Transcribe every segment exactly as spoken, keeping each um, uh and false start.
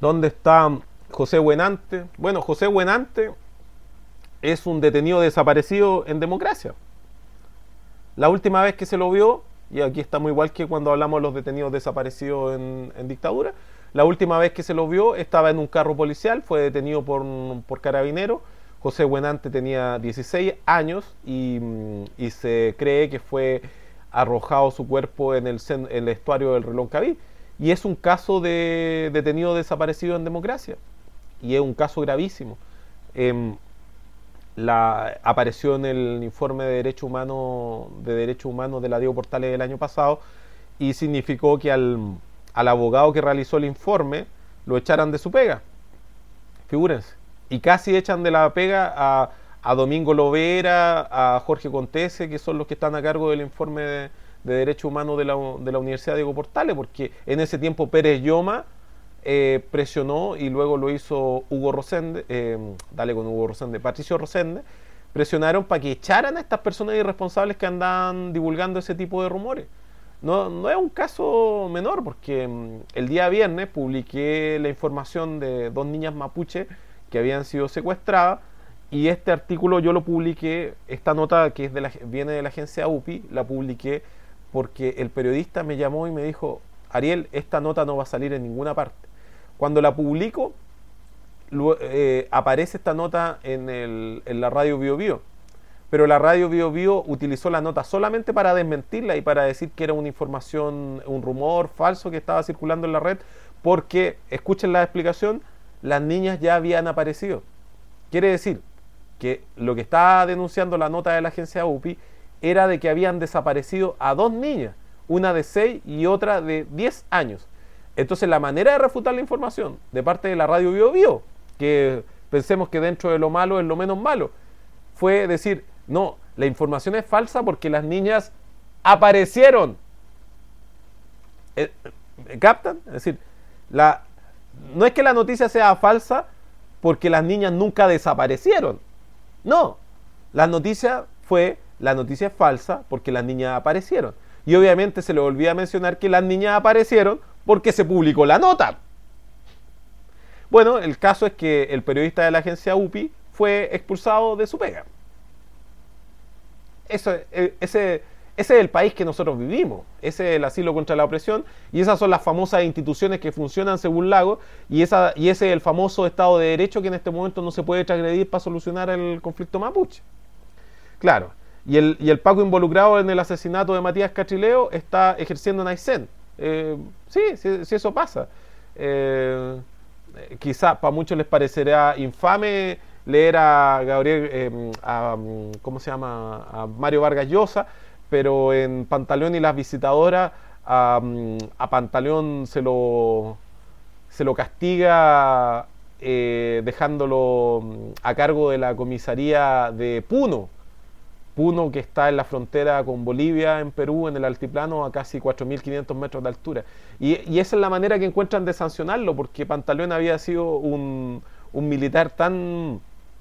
¿Dónde está José Buenante? Bueno, José Buenante es un detenido desaparecido en democracia. La última vez que se lo vio, y aquí estamos igual que cuando hablamos de los detenidos desaparecidos en, en dictadura, la última vez que se lo vio estaba en un carro policial, fue detenido por, por carabineros. José Buenante tenía dieciséis años y, y se cree que fue arrojado su cuerpo en el, en el estuario del Reloncaví. Y es un caso de detenido desaparecido en democracia. Y es un caso gravísimo. Eh, la, apareció en el informe de derechos humanos de derechos humanos de la Diego Portales del año pasado y significó que al, al abogado que realizó el informe lo echaran de su pega. Figúrense. Y casi echan de la pega a, a Domingo Lovera, a Jorge Contese, que son los que están a cargo del informe de, de derechos humanos de la, de la Universidad Diego Portales, porque en ese tiempo Pérez Lloma eh, presionó, y luego lo hizo Hugo Rosende, eh, dale con Hugo Rosende, Patricio Rosende, presionaron para que echaran a estas personas irresponsables que andaban divulgando ese tipo de rumores. No, no es un caso menor, porque mm, el día viernes publiqué la información de dos niñas mapuche que habían sido secuestradas, y este artículo yo lo publiqué, esta nota que es de la, viene de la agencia U P I, la publiqué porque el periodista me llamó y me dijo: Ariel, esta nota no va a salir en ninguna parte. Cuando la publico, lo, eh, aparece esta nota en, el, en la radio Bio Bio, pero la radio Bio Bio utilizó la nota solamente para desmentirla y para decir que era una información, un rumor falso que estaba circulando en la red, porque, escuchen la explicación, las niñas ya habían aparecido. Quiere decir que lo que estaba denunciando la nota de la agencia U P I era de que habían desaparecido a dos niñas, una de seis y otra de diez años. Entonces la manera de refutar la información de parte de la radio Bio Bio, que pensemos que dentro de lo malo es lo menos malo, fue decir: no, la información es falsa porque las niñas aparecieron. ¿Eh, ¿Captan? Es decir, la, no es que la noticia sea falsa porque las niñas nunca desaparecieron. No, la noticia fue, la noticia es falsa porque las niñas aparecieron. Y obviamente se le olvida mencionar que las niñas aparecieron porque se publicó la nota. Bueno, el caso es que el periodista de la agencia U P I fue expulsado de su pega. Eso, ese, ese es el país que nosotros vivimos. Ese es el asilo contra la opresión, y esas son las famosas instituciones que funcionan según Lago, y, esa, y ese es el famoso Estado de Derecho que en este momento no se puede transgredir para solucionar el conflicto mapuche. Claro, y el, y el Paco involucrado en el asesinato de Matías Catrileo está ejerciendo en Aysén. Eh, sí, sí, sí, eso pasa. Eh, quizá para muchos les parecerá infame leer a Gabriel, eh, a, ¿cómo se llama? A Mario Vargas Llosa, pero en Pantaleón y las visitadoras a, a Pantaleón se lo, se lo castiga eh, dejándolo a cargo de la comisaría de Puno. Puno, que está en la frontera con Bolivia, en Perú, en el altiplano, a casi cuatro mil quinientos metros de altura. Y, y esa es la manera que encuentran de sancionarlo, porque Pantaleón había sido un, un militar tan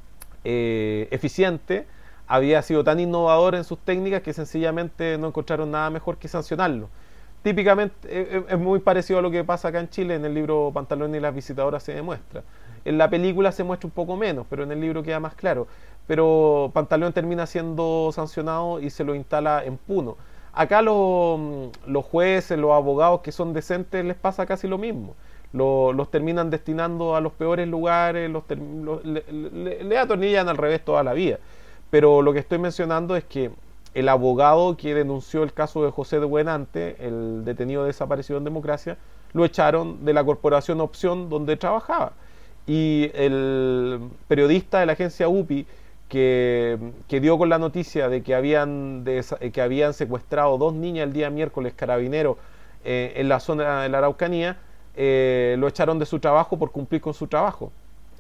eh, eficiente, había sido tan innovador en sus técnicas, que sencillamente no encontraron nada mejor que sancionarlo. Típicamente eh, es muy parecido a lo que pasa acá en Chile. En el libro Pantaleón y las visitadoras se demuestra. En la película se muestra un poco menos, pero en el libro queda más claro. Pero Pantaleón termina siendo sancionado y se lo instala en Puno. Acá los, los jueces, los abogados que son decentes, les pasa casi lo mismo. Los, los terminan destinando a los peores lugares, los, los, le, le, le atornillan al revés toda la vida. Pero lo que estoy mencionando es que el abogado que denunció el caso de José de Buenante, el detenido desaparecido en democracia, lo echaron de la corporación Opción donde trabajaba. Y el periodista de la agencia U P I que, que dio con la noticia de que habían, de, que habían secuestrado dos niñas el día miércoles carabineros eh, en la zona de la Araucanía, eh, lo echaron de su trabajo por cumplir con su trabajo.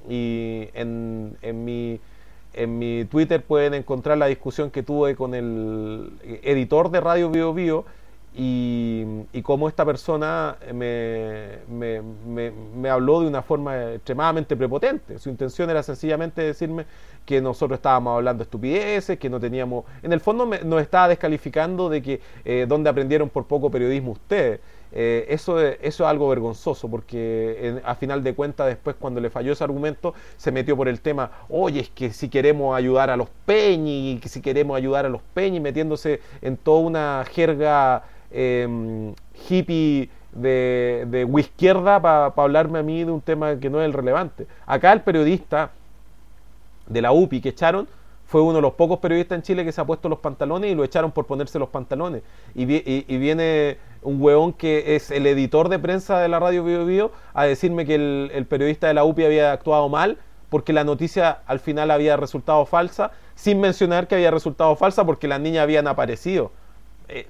Y en, en mi En mi Twitter pueden encontrar la discusión que tuve con el editor de Radio Bio Bio y, y cómo esta persona me, me, me, me habló de una forma extremadamente prepotente. Su intención era sencillamente decirme que nosotros estábamos hablando estupideces, que no teníamos... En el fondo me, nos estaba descalificando de que eh, donde aprendieron por poco periodismo ustedes. Eh, eso, es, eso es algo vergonzoso, porque en, a final de cuentas después cuando le falló ese argumento se metió por el tema, oye, es que si queremos ayudar a los peñi, que si queremos ayudar a los peñi, metiéndose en toda una jerga eh, hippie de, de izquierda para pa hablarme a mí de un tema que no es el relevante. Acá el periodista de la U P I que echaron fue uno de los pocos periodistas en Chile que se ha puesto los pantalones y lo echaron por ponerse los pantalones. Y, vi, y, y viene un hueón que es el editor de prensa de la radio Bio Bio a decirme que el, el periodista de la U P I había actuado mal porque la noticia al final había resultado falsa, sin mencionar que había resultado falsa porque las niñas habían aparecido. Eh,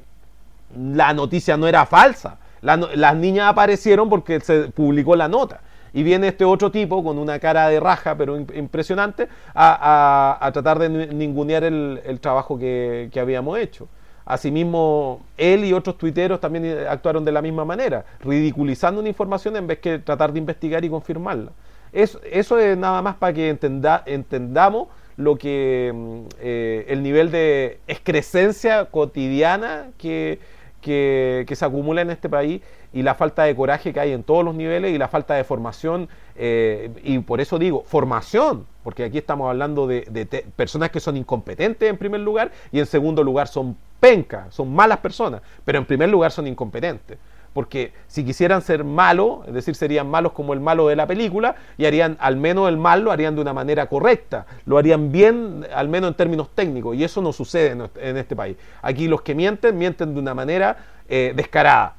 la noticia no era falsa. La, las niñas aparecieron porque se publicó la nota. Y viene este otro tipo con una cara de raja, pero impresionante, a, a, a tratar de ningunear el, el trabajo que, que habíamos hecho. Asimismo, él y otros tuiteros también actuaron de la misma manera, ridiculizando una información en vez que tratar de investigar y confirmarla. Eso, eso es nada más para que entenda, entendamos lo que eh, el nivel de excrescencia cotidiana que, que, que se acumula en este país y la falta de coraje que hay en todos los niveles y la falta de formación, eh, y por eso digo, formación, porque aquí estamos hablando de, de te, personas que son incompetentes en primer lugar y en segundo lugar son pencas, son malas personas, pero en primer lugar son incompetentes. Porque si quisieran ser malos, es decir, serían malos como el malo de la película y harían, al menos el mal lo harían de una manera correcta, lo harían bien, al menos en términos técnicos, y eso no sucede en, en este país. Aquí los que mienten, mienten de una manera eh, descarada.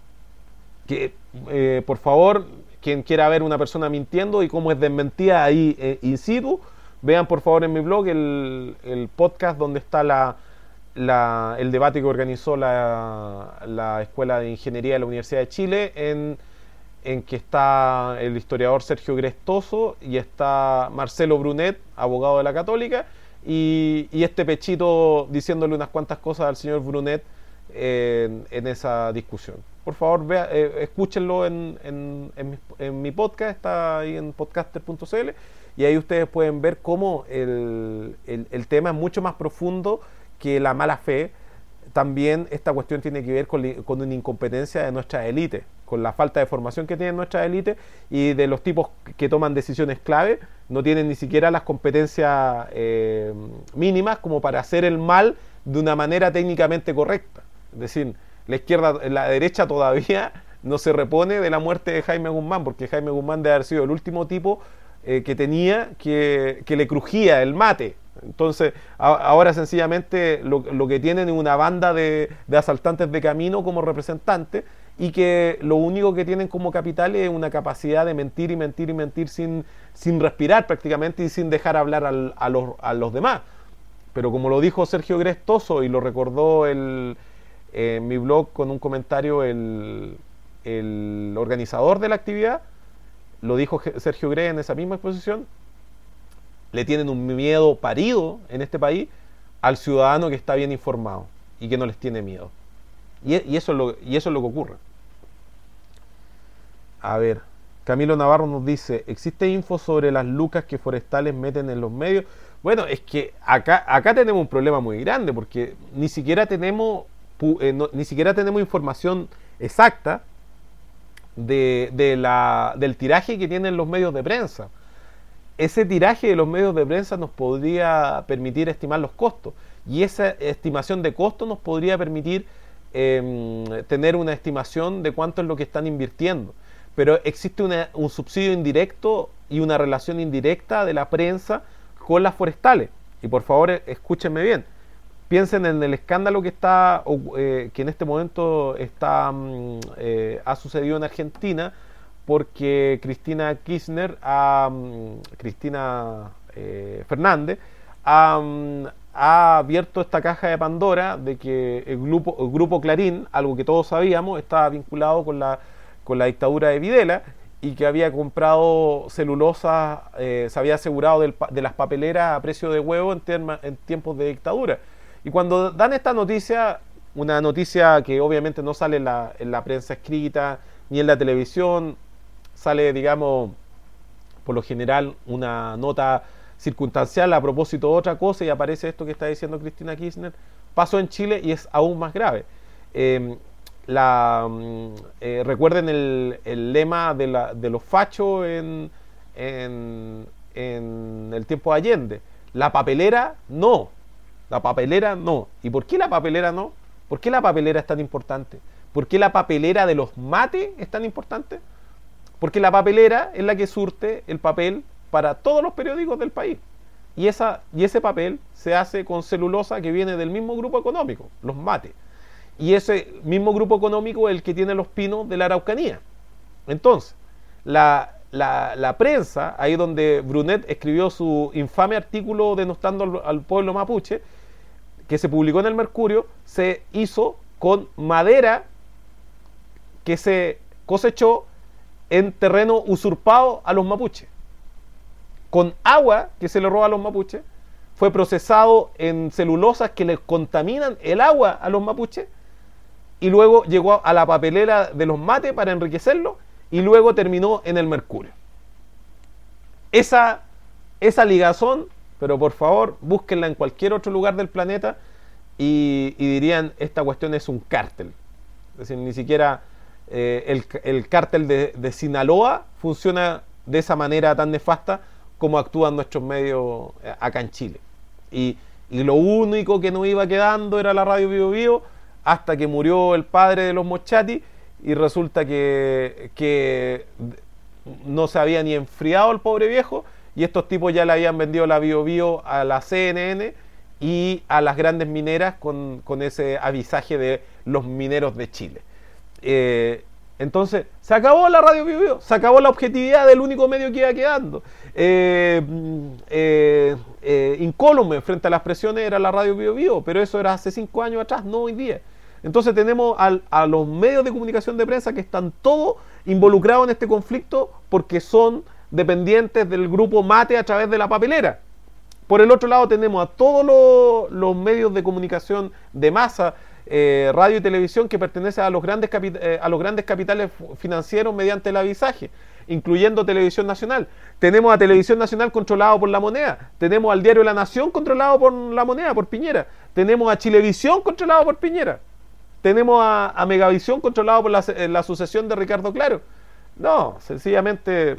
Que, eh, por favor, quien quiera ver una persona mintiendo y cómo es desmentida ahí eh, in situ, vean por favor en mi blog el, el podcast donde está la... La, el debate que organizó la, la Escuela de Ingeniería de la Universidad de Chile, en, en que está el historiador Sergio Grestoso y está Marcelo Brunet, abogado de la Católica, y, y este pechito diciéndole unas cuantas cosas al señor Brunet en, en esa discusión. Por favor, vea, eh, escúchenlo en, en, en, mi, en mi podcast, está ahí en podcaster punto c l, y ahí ustedes pueden ver cómo el, el, el tema es mucho más profundo que la mala fe. También esta cuestión tiene que ver con, con una incompetencia de nuestras élites, con la falta de formación que tienen nuestras élites y de los tipos que toman decisiones clave, no tienen ni siquiera las competencias eh, mínimas como para hacer el mal de una manera técnicamente correcta. Es decir, la izquierda, la derecha todavía no se repone de la muerte de Jaime Guzmán, porque Jaime Guzmán debe haber sido el último tipo eh, que tenía que, que le crujía el mate. Entonces, a, ahora sencillamente lo, lo que tienen es una banda de, de asaltantes de camino como representantes y que lo único que tienen como capital es una capacidad de mentir y mentir y mentir sin, sin respirar prácticamente y sin dejar hablar al, a, los, a los demás. Pero como lo dijo Sergio Grestoso y lo recordó el, eh, en mi blog con un comentario el, el organizador de la actividad, lo dijo Sergio Gre en esa misma exposición, le tienen un miedo parido en este país al ciudadano que está bien informado y que no les tiene miedo. Y, y, eso, es lo, y eso es lo que ocurre. A ver, Camilo Navarro nos dice, ¿existe info sobre las lucas que forestales meten en los medios? Bueno, es que acá, acá tenemos un problema muy grande porque ni siquiera tenemos, eh, no, ni siquiera tenemos información exacta de, de la, del tiraje que tienen los medios de prensa. Ese tiraje de los medios de prensa nos podría permitir estimar los costos y esa estimación de costos nos podría permitir eh, tener una estimación de cuánto es lo que están invirtiendo. Pero existe una, un subsidio indirecto y una relación indirecta de la prensa con las forestales. Y por favor, escúchenme bien. Piensen en el escándalo que está eh, que en este momento está eh, ha sucedido en Argentina, porque Cristina Kirchner, ha, Cristina eh, Fernández, ha, ha abierto esta caja de Pandora de que el grupo, el grupo Clarín, algo que todos sabíamos, estaba vinculado con la, con la dictadura de Videla y que había comprado celulosa, eh, se había asegurado del, de las papeleras a precio de huevo en, terma, en tiempos de dictadura. Y cuando dan esta noticia, una noticia que obviamente no sale en la, en la prensa escrita ni en la televisión, sale, digamos, por lo general una nota circunstancial a propósito de otra cosa y aparece esto que está diciendo Cristina Kirchner, pasó en Chile y es aún más grave. Eh, la, mm, eh, recuerden el, el lema de, la, de los fachos en, en, en el tiempo de Allende. La papelera no. La papelera no. ¿Y por qué la papelera no? ¿Por qué la papelera es tan importante? ¿Por qué la papelera de los mates es tan importante? Porque la papelera es la que surte el papel para todos los periódicos del país. Y, esa, y ese papel se hace con celulosa que viene del mismo grupo económico, los mates. Y ese mismo grupo económico es el que tiene los pinos de la Araucanía. Entonces, la, la, la prensa, ahí donde Brunet escribió su infame artículo denostando al, al pueblo mapuche, que se publicó en el Mercurio, se hizo con madera que se cosechó en terreno usurpado a los mapuches, con agua que se le roba a los mapuches, fue procesado en celulosas que le contaminan el agua a los mapuches, y luego llegó a la papelera de los mates para enriquecerlo, y luego terminó en el Mercurio. Esa, esa ligazón, pero por favor, búsquenla en cualquier otro lugar del planeta y, y dirían, esta cuestión es un cártel. Es decir, ni siquiera eh, el, el cártel de, de Sinaloa funciona de esa manera tan nefasta como actúan nuestros medios acá en Chile. Y, y lo único que nos iba quedando era la radio Bio Bio, hasta que murió el padre de los Moschati, y resulta que, que no se había ni enfriado el pobre viejo, y estos tipos ya le habían vendido la Bio Bio a la C N N y a las grandes mineras con, con ese avisaje de los mineros de Chile. Eh, entonces, se acabó la radio Bio Bio, se acabó la objetividad del único medio que iba quedando. Eh, eh, eh, incólume frente a las presiones era la radio Bio Bio, pero eso era hace cinco años atrás, no hoy día. Entonces tenemos al, a los medios de comunicación de prensa que están todos involucrados en este conflicto porque son dependientes del grupo mate a través de la papelera. Por el otro lado tenemos a todos los, los medios de comunicación de masa, eh, radio y televisión, que pertenecen a los grandes, capi eh, a los grandes capitales financieros mediante el avisaje, incluyendo Televisión Nacional. Tenemos a Televisión Nacional controlado por La Moneda, tenemos al diario La Nación controlado por La Moneda, por Piñera, tenemos a Chilevisión controlado por Piñera, tenemos a, a Megavisión controlado por la, la sucesión de Ricardo Claro. No, sencillamente,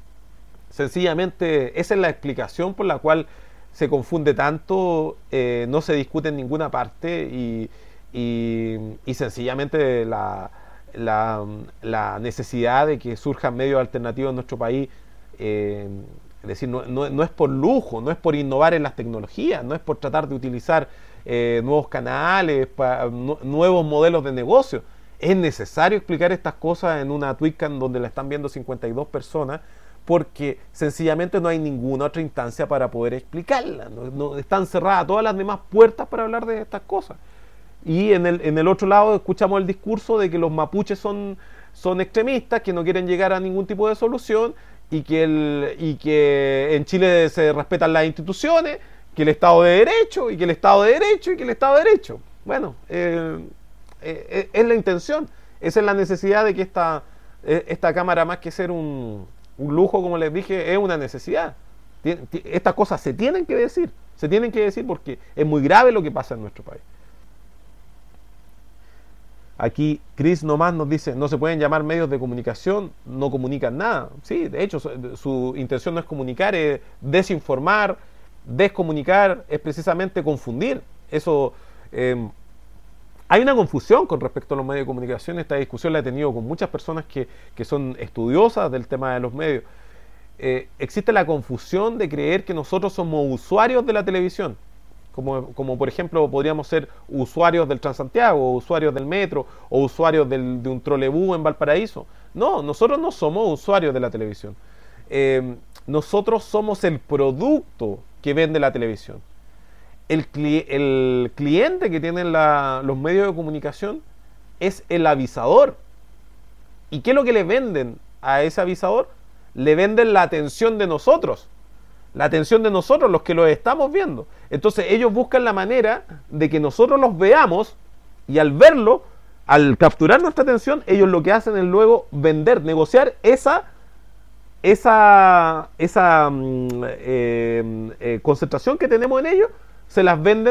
sencillamente esa es la explicación por la cual se confunde tanto, eh, no se discute en ninguna parte y, y, y sencillamente la, la, la necesidad de que surjan medios alternativos en nuestro país, eh, es decir, no, no, no es por lujo, no es por innovar en las tecnologías, no es por tratar de utilizar eh, nuevos canales, pa, nu nuevos modelos de negocio. Es necesario explicar estas cosas en una Twitcam donde la están viendo cincuenta y dos personas, porque sencillamente no hay ninguna otra instancia para poder explicarla. No, no, están cerradas todas las demás puertas para hablar de estas cosas. Y en el, en el otro lado escuchamos el discurso de que los mapuches son, son extremistas, que no quieren llegar a ningún tipo de solución, y que, el, y que en Chile se respetan las instituciones, que el Estado de Derecho, y que el Estado de Derecho, y que el Estado de Derecho. Bueno, eh, eh, es la intención, esa es la necesidad de que esta, esta Cámara, más que ser un... un lujo, como les dije, es una necesidad. Estas cosas se tienen que decir, se tienen que decir porque es muy grave lo que pasa en nuestro país. Aquí Chris nomás nos dice, no se pueden llamar medios de comunicación, no comunican nada. Sí, de hecho, su, su intención no es comunicar, es desinformar, descomunicar, es precisamente confundir. Eso, eh, hay una confusión con respecto a los medios de comunicación. Esta discusión la he tenido con muchas personas que, que son estudiosas del tema de los medios. Eh, existe la confusión de creer que nosotros somos usuarios de la televisión, como, como por ejemplo podríamos ser usuarios del Transantiago, o usuarios del metro, o usuarios del, de un trolebús en Valparaíso. No, nosotros no somos usuarios de la televisión. Eh, nosotros somos el producto que vende la televisión. El, cli el cliente que tienen la, los medios de comunicación es el avisador. ¿Y qué es lo que le venden a ese avisador? Le venden la atención de nosotros. La atención de nosotros, los que los estamos viendo. Entonces ellos buscan la manera de que nosotros los veamos, y al verlo, al capturar nuestra atención, ellos lo que hacen es luego vender, negociar esa, esa, esa eh, eh, concentración que tenemos en ellos, se las venden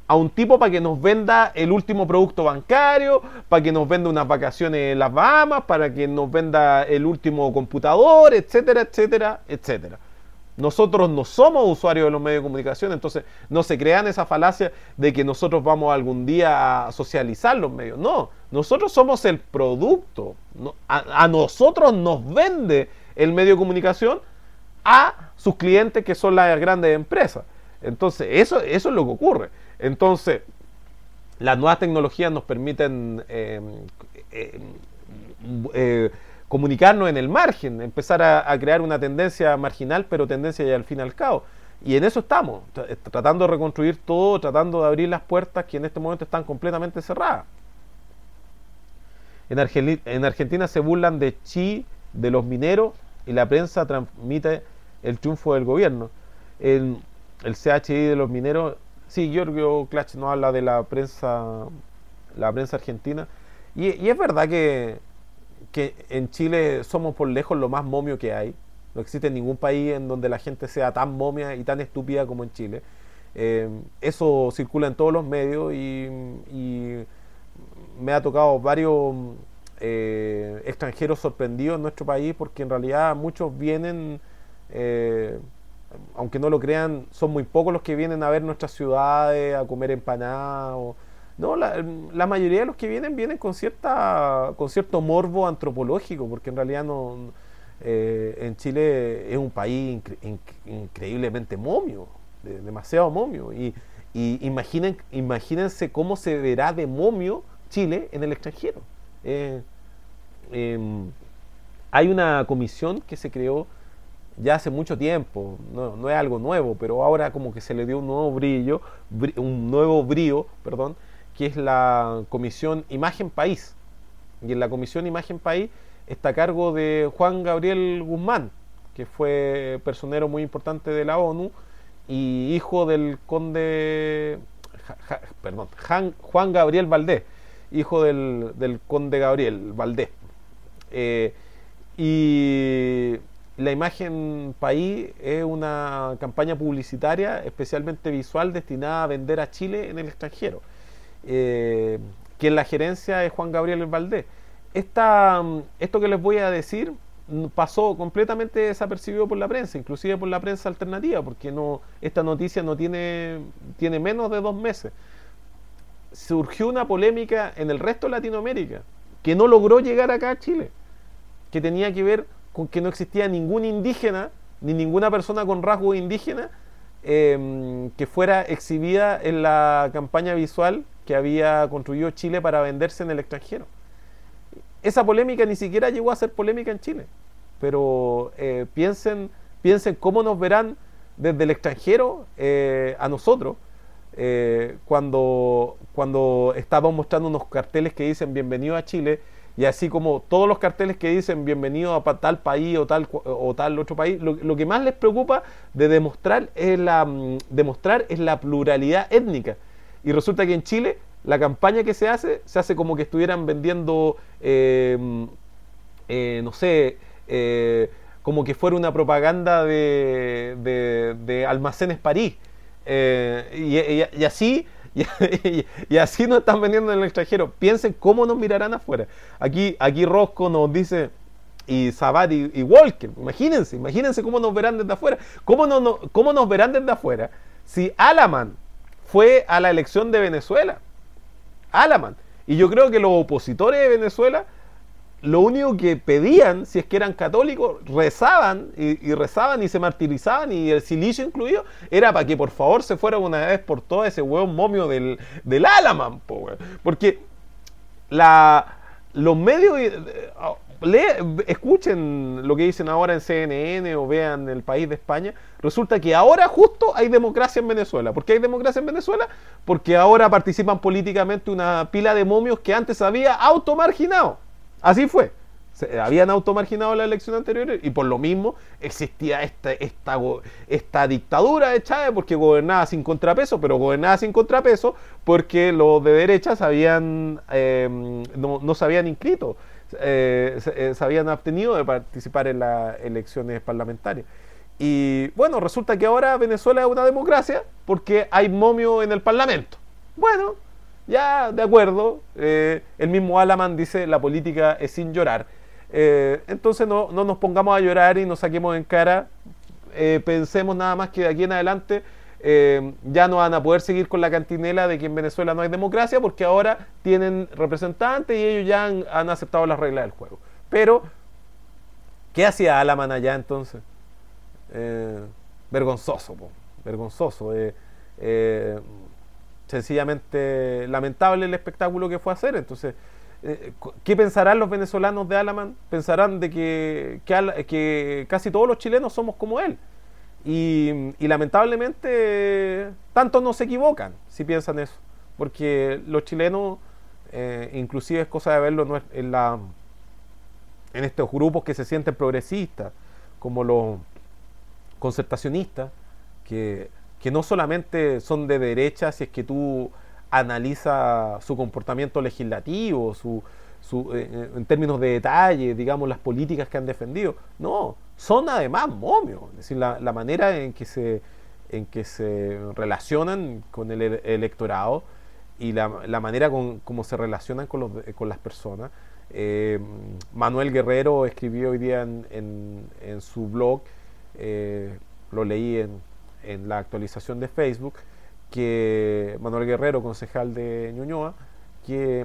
a un tipo para que nos venda el último producto bancario, para que nos venda unas vacaciones en las Bahamas, para que nos venda el último computador, etcétera, etcétera, etcétera. Nosotros no somos usuarios de los medios de comunicación, entonces no se crean esa falacia de que nosotros vamos algún día a socializar los medios. No, nosotros somos el producto. A, a nosotros nos vende el medio de comunicación a sus clientes, que son las grandes empresas. Entonces, eso, eso es lo que ocurre. Entonces, las nuevas tecnologías nos permiten eh, eh, eh, comunicarnos en el margen, empezar a, a crear una tendencia marginal, pero tendencia ya al fin y al cabo. Y en eso estamos, tratando de reconstruir todo, tratando de abrir las puertas que en este momento están completamente cerradas. En, Argel- en Argentina se burlan de Chi, de los mineros, y la prensa transmite el triunfo del gobierno. El, el C H I de los mineros, sí, Giorgio Klach nos habla de la prensa, la prensa argentina, y, y es verdad que que en Chile somos por lejos lo más momio que hay. No existe ningún país en donde la gente sea tan momia y tan estúpida como en Chile. Eh, eso circula en todos los medios y, y me ha tocado varios eh, extranjeros sorprendidos en nuestro país, porque en realidad muchos vienen, eh, aunque no lo crean, son muy pocos los que vienen a ver nuestras ciudades, a comer empanadas o, no, la, la mayoría de los que vienen vienen con cierta con cierto morbo antropológico, porque en realidad no eh, en Chile es un país incre, inc, increíblemente momio, de, demasiado momio, y, y imaginen, imagínense cómo se verá de momio Chile en el extranjero. Eh, eh, hay una comisión que se creó ya hace mucho tiempo, no, no es algo nuevo, pero ahora como que se le dio un nuevo brillo, un nuevo brío, perdón, que es la Comisión Imagen País. Y en la Comisión Imagen País está a cargo de Juan Gabriel Guzmán, que fue personero muy importante de la ONU y hijo del conde, ja, ja, perdón, Jan, Juan Gabriel Valdés, hijo del, del conde Gabriel Valdés. Eh, y la Imagen País es una campaña publicitaria especialmente visual destinada a vender a Chile en el extranjero. Eh, que en la gerencia es Juan Gabriel Valdés. Esta, esto que les voy a decir pasó completamente desapercibido por la prensa, inclusive por la prensa alternativa, porque no, esta noticia no tiene, tiene menos de dos meses. Surgió una polémica en el resto de Latinoamérica que no logró llegar acá a Chile, que tenía que ver con que no existía ningún indígena ni ninguna persona con rasgos indígenas eh, que fuera exhibida en la campaña visual que había construido Chile para venderse en el extranjero. Esa polémica ni siquiera llegó a ser polémica en Chile, pero eh, piensen, piensen cómo nos verán desde el extranjero eh, a nosotros eh, cuando, cuando estamos mostrando unos carteles que dicen bienvenido a Chile, y así como todos los carteles que dicen bienvenido a tal país o tal, o tal otro país, lo, lo que más les preocupa de demostrar es la, demostrar es la pluralidad étnica. Y resulta que en Chile la campaña que se hace, se hace como que estuvieran vendiendo, eh, eh, no sé, eh, como que fuera una propaganda de, de, de Almacenes París. Eh, y, y, y así y, y, y así nos están vendiendo en el extranjero. Piensen cómo nos mirarán afuera. Aquí, aquí Rosco nos dice, y Sabat y, y Walker, imagínense, imagínense cómo nos verán desde afuera. ¿Cómo, no, no, cómo nos verán desde afuera si Alaman fue a la elección de Venezuela? Alaman. Y yo creo que los opositores de Venezuela, lo único que pedían, si es que eran católicos, rezaban y, y rezaban y se martirizaban, y el silicio incluido, era para que por favor se fuera una vez por todas ese hueón momio del, del Alaman, po, porque la, los medios, le, escuchen lo que dicen ahora en C N N o vean El País de España. Resulta que ahora justo hay democracia en Venezuela. ¿Por qué hay democracia en Venezuela? Porque ahora participan políticamente una pila de momios que antes había automarginado. Así fue. Se habían automarginado la elección anterior y por lo mismo existía esta, esta, esta dictadura de Chávez, porque gobernaba sin contrapeso, pero gobernaba sin contrapeso porque los de derecha se habían, eh, no, no se habían inscrito, eh, se, eh, se habían abstenido de participar en las elecciones parlamentarias. Y bueno, resulta que ahora Venezuela es una democracia porque hay momio en el parlamento. Bueno, ya, de acuerdo. Eh, el mismo Alaman dice, la política es sin llorar. Eh, entonces no, no nos pongamos a llorar y nos saquemos en cara. Eh, pensemos nada más que de aquí en adelante eh, ya no van a poder seguir con la cantinela de que en Venezuela no hay democracia, porque ahora tienen representantes y ellos ya han, han aceptado las reglas del juego. Pero, ¿qué hacía Alaman allá entonces? Eh, vergonzoso, po, vergonzoso. Eh, eh, sencillamente lamentable el espectáculo que fue a hacer. Entonces, eh, ¿qué pensarán los venezolanos de Alaman? Pensarán de que, que, que casi todos los chilenos somos como él. Y, y lamentablemente tantos no se equivocan si piensan eso, porque los chilenos, eh, inclusive es cosa de verlo en, la, en estos grupos que se sienten progresistas, como los concertacionistas, que, que no solamente son de derecha si es que tú analizas su comportamiento legislativo, su, su, eh, en términos de detalle, digamos, las políticas que han defendido. No, son además momios. Es decir, la, la manera en que, se, en que se relacionan con el electorado y la, la manera con, como se relacionan con, los, con las personas. Eh, Manuel Guerrero escribió hoy día en, en, en su blog, eh, lo leí en, en la actualización de Facebook, que Manuel Guerrero, concejal de Ñuñoa, que,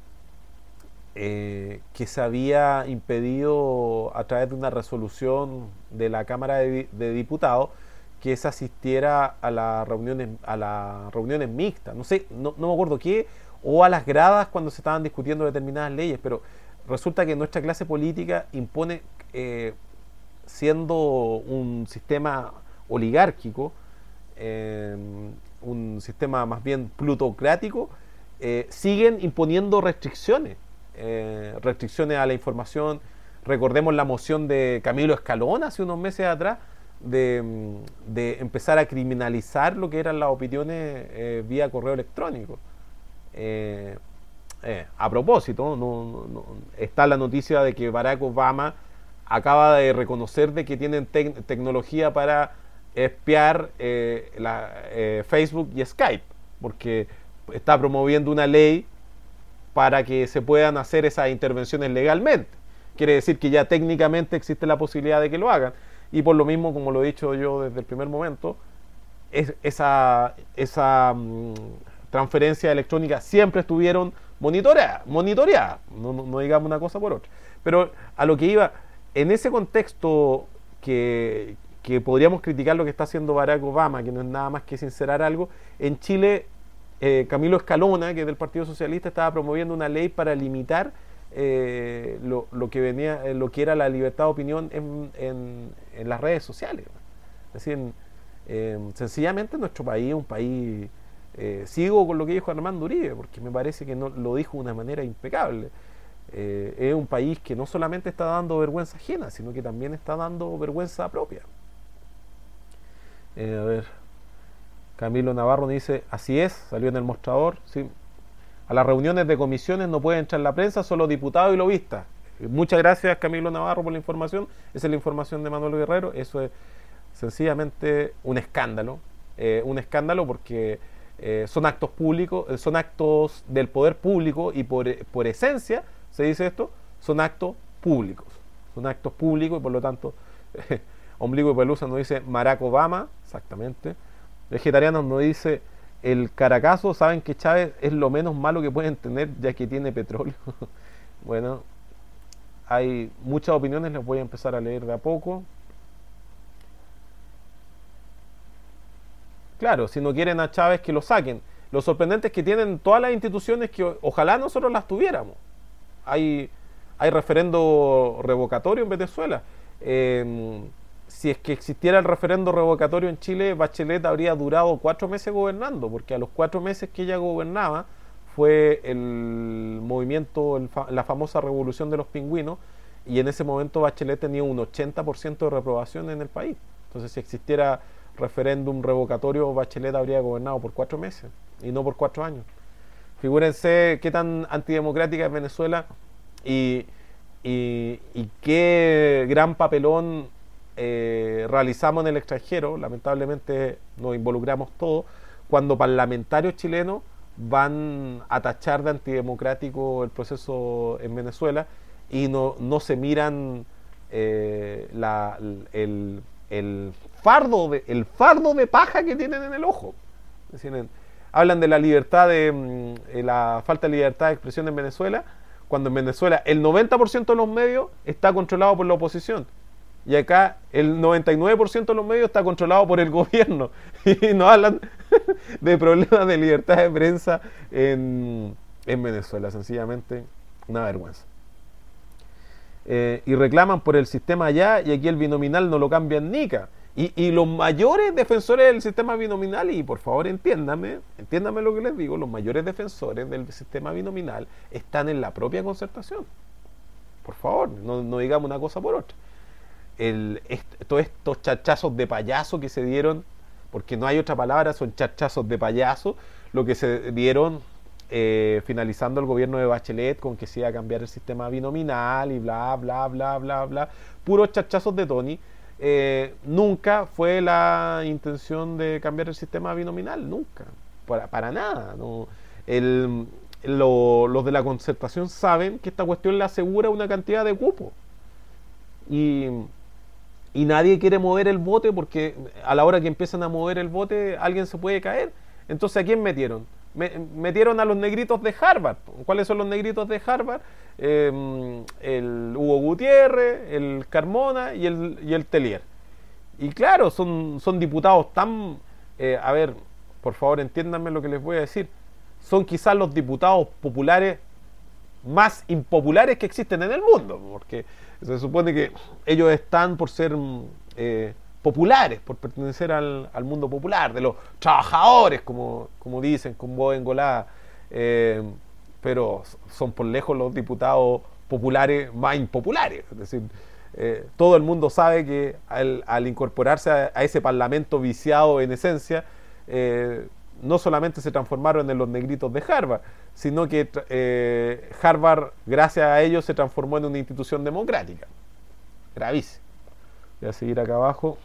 eh, que se había impedido a través de una resolución de la Cámara de, de Diputados que se asistiera a las reuniones, a las reuniones mixtas, no sé, no, no me acuerdo qué, o a las gradas cuando se estaban discutiendo determinadas leyes, pero resulta que nuestra clase política impone, eh, siendo un sistema oligárquico, eh, un sistema más bien plutocrático, eh, siguen imponiendo restricciones, eh, restricciones a la información. Recordemos la moción de Camilo Escalón hace unos meses atrás, de, de empezar a criminalizar lo que eran las opiniones eh, vía correo electrónico. Eh, eh, a propósito, no, no, no, está la noticia de que Barack Obama acaba de reconocer de que tienen te tecnología para espiar eh, la, eh, Facebook y Skype, porque está promoviendo una ley para que se puedan hacer esas intervenciones legalmente. Quiere decir que ya técnicamente existe la posibilidad de que lo hagan, y por lo mismo, como lo he dicho yo desde el primer momento, es, esa, esa um, transferencia electrónica siempre estuvieron monitoreadas, monitoreadas, no, no, no digamos una cosa por otra. Pero a lo que iba, en ese contexto que, que podríamos criticar lo que está haciendo Barack Obama, que no es nada más que sincerar algo, en Chile eh, Camilo Escalona, que es del Partido Socialista, estaba promoviendo una ley para limitar eh, lo, lo que venía, eh, lo que era la libertad de opinión en, en, en las redes sociales. Es decir, eh, sencillamente nuestro país es un país, eh, sigo con lo que dijo Armando Uribe, porque me parece que no, lo dijo de una manera impecable. Eh, es un país que no solamente está dando vergüenza ajena, sino que también está dando vergüenza propia. Eh, a ver, Camilo Navarro dice, así es, salió en El Mostrador, ¿sí? A las reuniones de comisiones no puede entrar la prensa, solo diputados y lobistas. Muchas gracias, Camilo Navarro, por la información. Esa es la información de Manuel Guerrero. Eso es sencillamente un escándalo, eh, un escándalo porque eh, son actos públicos, eh, son actos del poder público y por, por esencia, se dice esto, son actos públicos, son actos públicos y por lo tanto, eh, Ombligo y Pelusa nos dice Barack Obama, exactamente. Vegetarianos nos dice el Caracazo, saben que Chávez es lo menos malo que pueden tener ya que tiene petróleo. Bueno, hay muchas opiniones, les voy a empezar a leer de a poco. Claro, si no quieren a Chávez, que lo saquen. Lo sorprendente es que tienen todas las instituciones que ojalá nosotros las tuviéramos. Hay, hay referendo revocatorio en Venezuela. Eh, si es que existiera el referendo revocatorio en Chile, Bachelet habría durado cuatro meses gobernando, porque a los cuatro meses que ella gobernaba fue el movimiento, el fa la famosa revolución de los pingüinos, y en ese momento Bachelet tenía un ochenta por ciento de reprobación en el país. Entonces, si existiera referéndum revocatorio, Bachelet habría gobernado por cuatro meses y no por cuatro años. Figúrense qué tan antidemocrática es Venezuela y, y, y qué gran papelón eh, realizamos en el extranjero. Lamentablemente nos involucramos todos cuando parlamentarios chilenos van a tachar de antidemocrático el proceso en Venezuela y no, no se miran eh, la, el, el, fardo de, el fardo de paja que tienen en el ojo. Es decir, en, hablan de la libertad de eh, la falta de libertad de expresión en Venezuela, cuando en Venezuela el noventa por ciento de los medios está controlado por la oposición. Y acá el noventa y nueve por ciento de los medios está controlado por el gobierno. Y no hablan de problemas de libertad de prensa en, en Venezuela. Sencillamente una vergüenza. Eh, y reclaman por el sistema allá y aquí el binominal no lo cambian nica. Y, y los mayores defensores del sistema binominal, y por favor entiéndame, entiéndame lo que les digo, los mayores defensores del sistema binominal están en la propia Concertación. Por favor, no, no digamos una cosa por otra. El, est, todos estos chachazos de payaso que se dieron, porque no hay otra palabra, son chachazos de payaso, lo que se dieron eh, finalizando el gobierno de Bachelet con que se iba a cambiar el sistema binominal y bla, bla, bla, bla, bla, puros chachazos de Tony. Eh, nunca fue la intención de cambiar el sistema binominal, nunca, para, para nada. No. El, lo, los de la Concertación saben que esta cuestión le asegura una cantidad de cupos. Y... Y nadie quiere mover el bote porque a la hora que empiezan a mover el bote alguien se puede caer. Entonces, ¿a quién metieron? Me, metieron a los negritos de Harvard. ¿Cuáles son los negritos de Harvard? Eh, el Hugo Gutiérrez, el Carmona y el, y el Tellier. Y claro, son, son diputados tan... Eh, a ver, por favor entiéndanme lo que les voy a decir. Son quizás los diputados populares más impopulares que existen en el mundo, porque se supone que ellos están por ser eh, populares, por pertenecer al, al mundo popular, de los trabajadores, como, como dicen, con voz engolada, eh, pero son por lejos los diputados populares más impopulares. Es decir, eh, todo el mundo sabe que al, al incorporarse a, a ese parlamento viciado en esencia, eh, no solamente se transformaron en los negritos de Harvard, sino que eh, Harvard, gracias a ellos, se transformó en una institución democrática. Gravísimo. Voy a seguir acá abajo.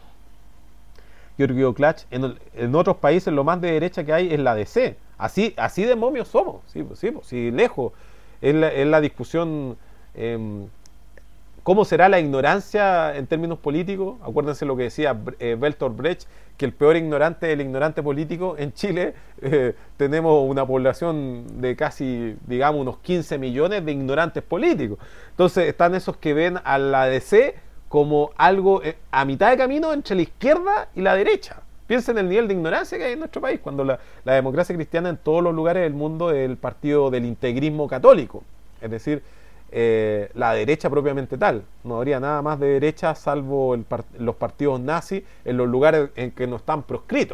Giorgio Klach, en, en otros países lo más de derecha que hay es la D C. Así, así de momios somos, sí, sí, sí, lejos. Es la, es la discusión... Eh, ¿Cómo será la ignorancia en términos políticos? Acuérdense lo que decía eh, Bertolt Brecht, que el peor ignorante es el ignorante político. En Chile eh, tenemos una población de casi, digamos, unos quince millones de ignorantes políticos. Entonces están esos que ven a la D C como algo eh, a mitad de camino entre la izquierda y la derecha. Piensen en el nivel de ignorancia que hay en nuestro país, cuando la, la democracia cristiana en todos los lugares del mundo es el partido del integrismo católico. Es decir, Eh, la derecha propiamente tal. No habría nada más de derecha salvo el part los partidos nazis en los lugares en que no están proscritos.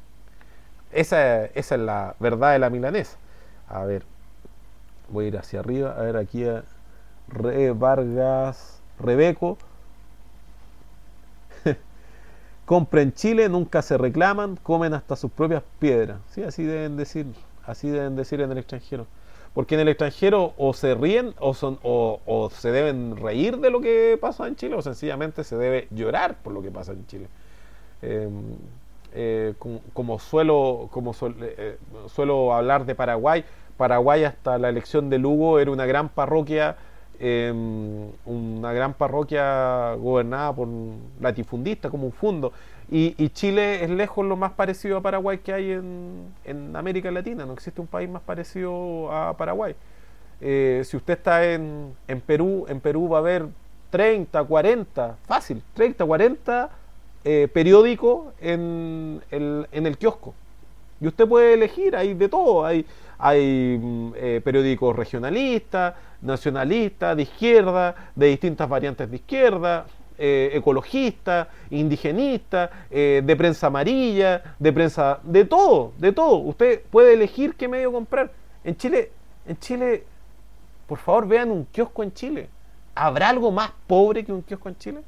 Esa, esa es la verdad de la milanesa. A ver, voy a ir hacia arriba. A ver, aquí a Re Vargas Rebeco. Compra en Chile, nunca se reclaman, comen hasta sus propias piedras. Sí, así deben decir, así deben decir en el extranjero. Porque en el extranjero o se ríen o, son, o, o se deben reír de lo que pasa en Chile, o sencillamente se debe llorar por lo que pasa en Chile. Eh, eh, como, como, suelo, como suelo, eh, suelo hablar de Paraguay, Paraguay hasta la elección de Lugo era una gran parroquia, eh, una gran parroquia gobernada por latifundistas, como un fundo. Y, y Chile es lejos lo más parecido a Paraguay que hay en, en América Latina. No existe un país más parecido a Paraguay. Eh, si usted está en, en Perú, en Perú va a haber treinta, cuarenta, fácil, treinta, cuarenta eh, periódicos en el, en el kiosco. Y usted puede elegir, hay de todo. Hay, hay eh, periódicos regionalistas, nacionalistas, de izquierda, de distintas variantes de izquierda. Eh, ecologista, indigenista, eh, de prensa amarilla, de prensa, de todo, de todo. Usted puede elegir qué medio comprar. En Chile, en Chile, por favor vean un kiosco en Chile. ¿Habrá algo más pobre que un kiosco en Chile?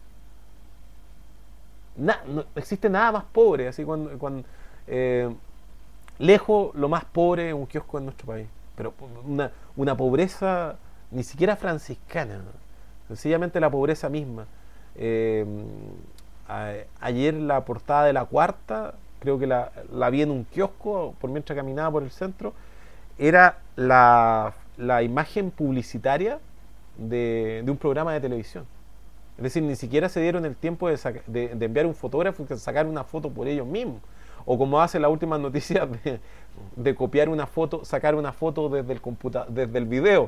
Na, no existe nada más pobre, así cuando, cuando eh, lejos lo más pobre es un kiosco en nuestro país. Pero una, una pobreza ni siquiera franciscana, sencillamente la pobreza misma. Eh, a, ayer la portada de La Cuarta, creo que la, la vi en un kiosco por mientras caminaba por el centro, era la, la imagen publicitaria de, de un programa de televisión. Es decir, ni siquiera se dieron el tiempo de, saca, de, de enviar un fotógrafo que sacar una foto por ellos mismos. O como hace las últimas noticias de, de copiar una foto, sacar una foto desde el computa, desde el video.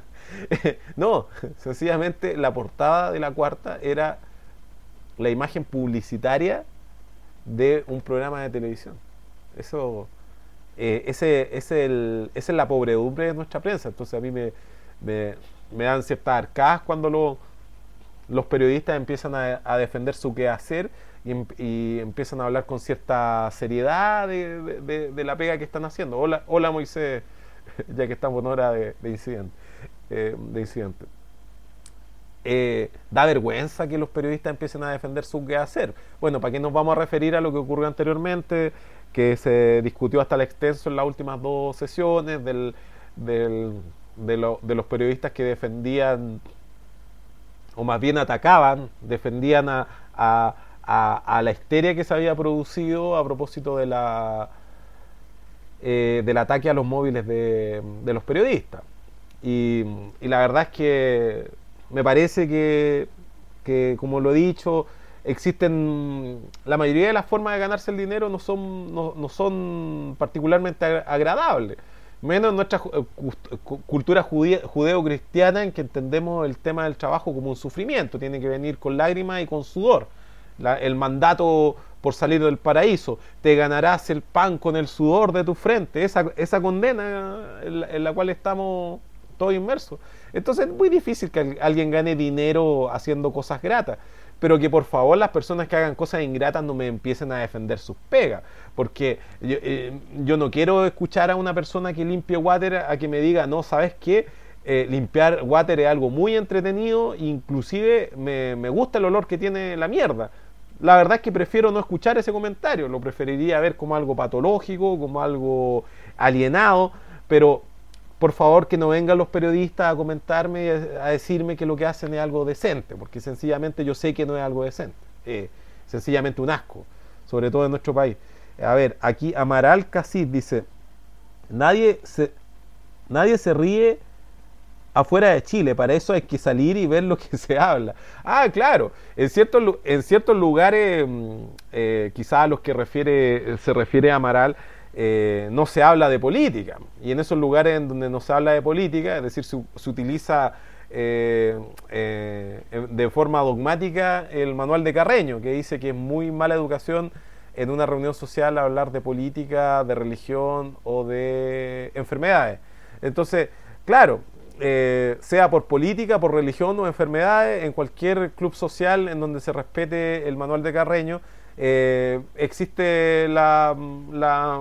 No, sencillamente la portada de La Cuarta era la imagen publicitaria de un programa de televisión. Eso, eh, ese, ese el, esa es la pobredumbre de nuestra prensa. Entonces a mí me, me, me dan ciertas arcadas cuando lo, los periodistas empiezan a, a defender su quehacer y, y empiezan a hablar con cierta seriedad de, de, de, de la pega que están haciendo. Hola, hola Moisés, ya que estamos en hora de, de incidente. Eh, de incidente. Eh, da vergüenza que los periodistas empiecen a defender su quehacer. Bueno, ¿para qué nos vamos a referir a lo que ocurrió anteriormente, que se discutió hasta el extenso en las últimas dos sesiones del, del, de, lo, de los periodistas que defendían, o más bien atacaban, defendían a, a, a, a la histeria que se había producido a propósito de la, eh, del ataque a los móviles de, de los periodistas? Y, y la verdad es que me parece que, que, como lo he dicho, existen, la mayoría de las formas de ganarse el dinero no son, no, no son particularmente agradables, menos en nuestra cultura judeo-cristiana, en que entendemos el tema del trabajo como un sufrimiento, tiene que venir con lágrimas y con sudor. La, el mandato por salir del paraíso, te ganarás el pan con el sudor de tu frente, esa, esa condena en la, en la cual estamos todos inmersos. Entonces es muy difícil que alguien gane dinero haciendo cosas gratas, pero que por favor las personas que hagan cosas ingratas no me empiecen a defender sus pegas, porque yo, eh, yo no quiero escuchar a una persona que limpie water a que me diga, no, ¿sabes qué? Eh, limpiar water es algo muy entretenido, inclusive me, me gusta el olor que tiene la mierda. La verdad es que prefiero no escuchar ese comentario, lo preferiría ver como algo patológico, como algo alienado, pero por favor que no vengan los periodistas a comentarme, a decirme que lo que hacen es algo decente, porque sencillamente yo sé que no es algo decente, eh, sencillamente un asco, sobre todo en nuestro país. A ver, aquí Amaral Casid dice, nadie se, nadie se ríe afuera de Chile, para eso hay que salir y ver lo que se habla. Ah, claro, en ciertos, en ciertos lugares, eh, quizás a los que refiere, se refiere Amaral, Eh, no se habla de política, y en esos lugares en donde no se habla de política, es decir, se, se utiliza eh, eh, de forma dogmática el manual de Carreño, que dice que es muy mala educación en una reunión social hablar de política, de religión o de enfermedades. Entonces, claro, eh, sea por política, por religión o enfermedades, en cualquier club social en donde se respete el manual de Carreño, Eh, existe la, la,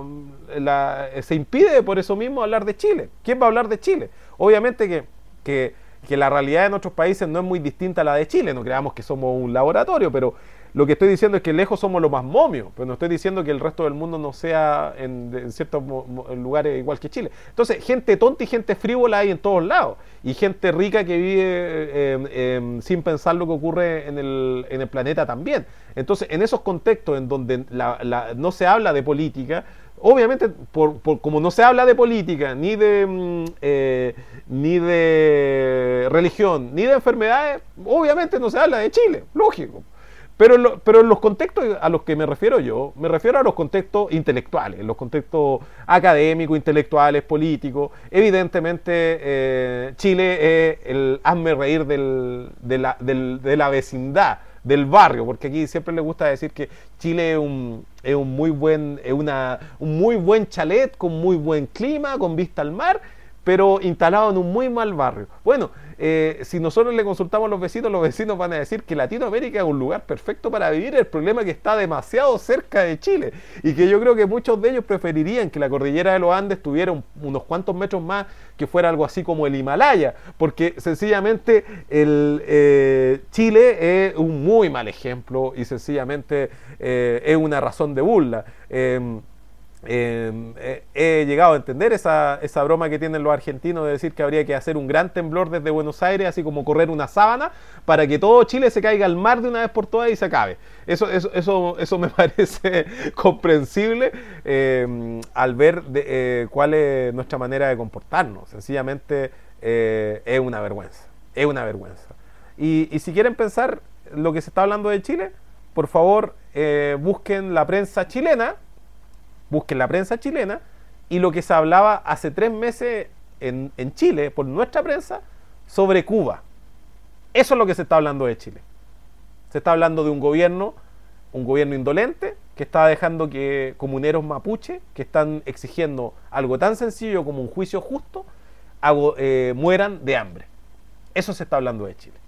la se impide por eso mismo hablar de Chile. ¿Quién va a hablar de Chile? Obviamente que, que, que la realidad de nuestros países no es muy distinta a la de Chile, no creamos que somos un laboratorio, pero lo que estoy diciendo es que lejos somos los más momios, pero no estoy diciendo que el resto del mundo no sea en, en ciertos lugares igual que Chile. Entonces, gente tonta y gente frívola hay en todos lados, y gente rica que vive eh, eh, sin pensar lo que ocurre en el, en el planeta también. Entonces, en esos contextos en donde la, la, no se habla de política, obviamente, por, por, como no se habla de política, ni de, eh, ni de religión, ni de enfermedades, obviamente no se habla de Chile, lógico. Pero, lo, pero en los contextos a los que me refiero yo, me refiero a los contextos intelectuales, los contextos académicos, intelectuales, políticos. Evidentemente, eh, Chile es el hazme reír del, de, la, del, de la vecindad, del barrio, porque aquí siempre les gusta decir que Chile es un, es un muy buen, es una, un muy buen chalet, con muy buen clima, con vista al mar, pero instalado en un muy mal barrio. Bueno, eh, si nosotros le consultamos a los vecinos, los vecinos van a decir que Latinoamérica es un lugar perfecto para vivir. El problema es que está demasiado cerca de Chile, y que yo creo que muchos de ellos preferirían que la cordillera de los Andes tuviera un, unos cuantos metros más, que fuera algo así como el Himalaya, porque sencillamente el, eh, Chile es un muy mal ejemplo, y sencillamente eh, es una razón de burla. Eh, Eh, he, he llegado a entender esa, esa broma que tienen los argentinos de decir que habría que hacer un gran temblor desde Buenos Aires, así como correr una sábana, para que todo Chile se caiga al mar de una vez por todas y se acabe. Eso, eso, eso, eso me parece comprensible eh, al ver de, eh, cuál es nuestra manera de comportarnos. Sencillamente eh, es una vergüenza, es una vergüenza. Y, y si quieren pensar lo que se está hablando de Chile, por favor eh, busquen la prensa chilena, busquen la prensa chilena y lo que se hablaba hace tres meses en, en Chile, por nuestra prensa, sobre Cuba. Eso es lo que se está hablando de Chile. Se está hablando de un gobierno, un gobierno indolente, que está dejando que comuneros mapuche, que están exigiendo algo tan sencillo como un juicio justo, hago, eh, mueran de hambre. Eso se está hablando de Chile.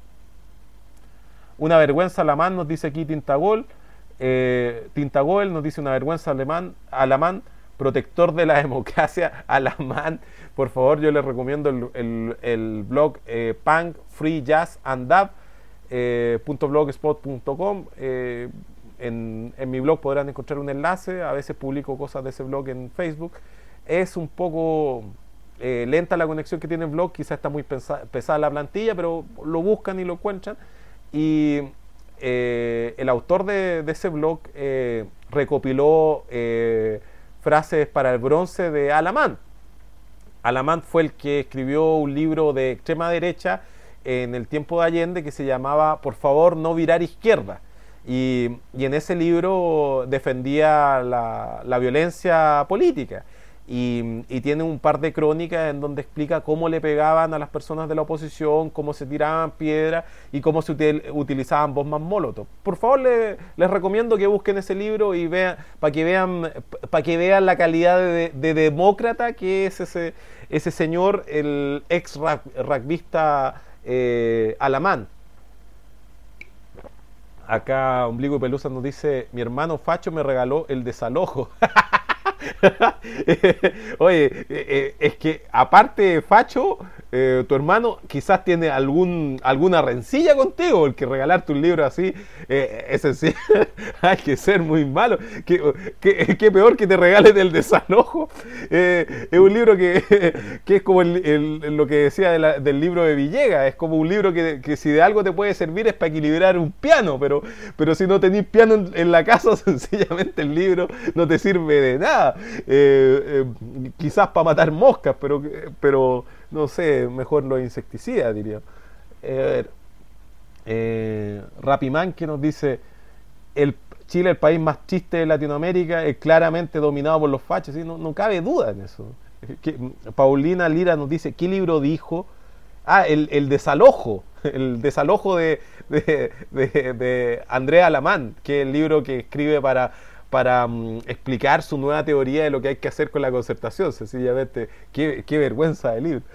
Una vergüenza alemán, nos dice aquí Tintagol. Eh, Tintagol nos dice una vergüenza alemán, alemán, protector de la democracia, alemán. Por favor, yo les recomiendo el, el, el blog eh, Punk, Free Jazz and Dub, eh, .blogspot punto com. Eh, en, en mi blog podrán encontrar un enlace. A veces publico cosas de ese blog en Facebook. Es un poco eh, lenta la conexión que tiene el blog, quizás está muy pesada, pesada la plantilla, pero lo buscan y lo encuentran. Y eh, el autor de, de ese blog eh, recopiló eh, frases para el bronce de Alamán. Alamán fue el que escribió un libro de extrema derecha en el tiempo de Allende que se llamaba Por favor no virar izquierda. Y, y en ese libro defendía la, la violencia política. Y, y tiene un par de crónicas en donde explica cómo le pegaban a las personas de la oposición, cómo se tiraban piedras y cómo se util, utilizaban bombas molotov. Por favor, le, les recomiendo que busquen ese libro y vean, para que vean, para que vean la calidad de, de demócrata que es ese, ese señor, el ex rugbyista eh, alemán. Acá Ombligo y Pelusa nos dice: mi hermano Facho me regaló el desalojo. Oye, eh, eh, es que aparte de Facho, eh, tu hermano quizás tiene algún alguna rencilla contigo, el que regalarte un libro así eh, es sencillo. Hay que ser muy malo. Qué, qué, qué peor que te regalen el desalojo. Eh, es un libro que, que es como el, el, lo que decía de la, del libro de Villegas, es como un libro que, que si de algo te puede servir es para equilibrar un piano, pero, pero si no tenés piano en, en la casa, sencillamente el libro no te sirve de nada. Eh, eh, quizás para matar moscas, pero, pero no sé, mejor los insecticidas, diría. Eh, a ver, eh, Rapiman, que nos dice: el Chile, el país más triste de Latinoamérica, es claramente dominado por los fachos. ¿Sí? No, no cabe duda en eso. Que, Paulina Lira nos dice: ¿qué libro dijo? Ah, el, el desalojo, el desalojo de, de, de, de Andrea Alamán, que es el libro que escribe para para um, explicar su nueva teoría de lo que hay que hacer con la concertación. Sencillamente, qué, qué vergüenza de libro.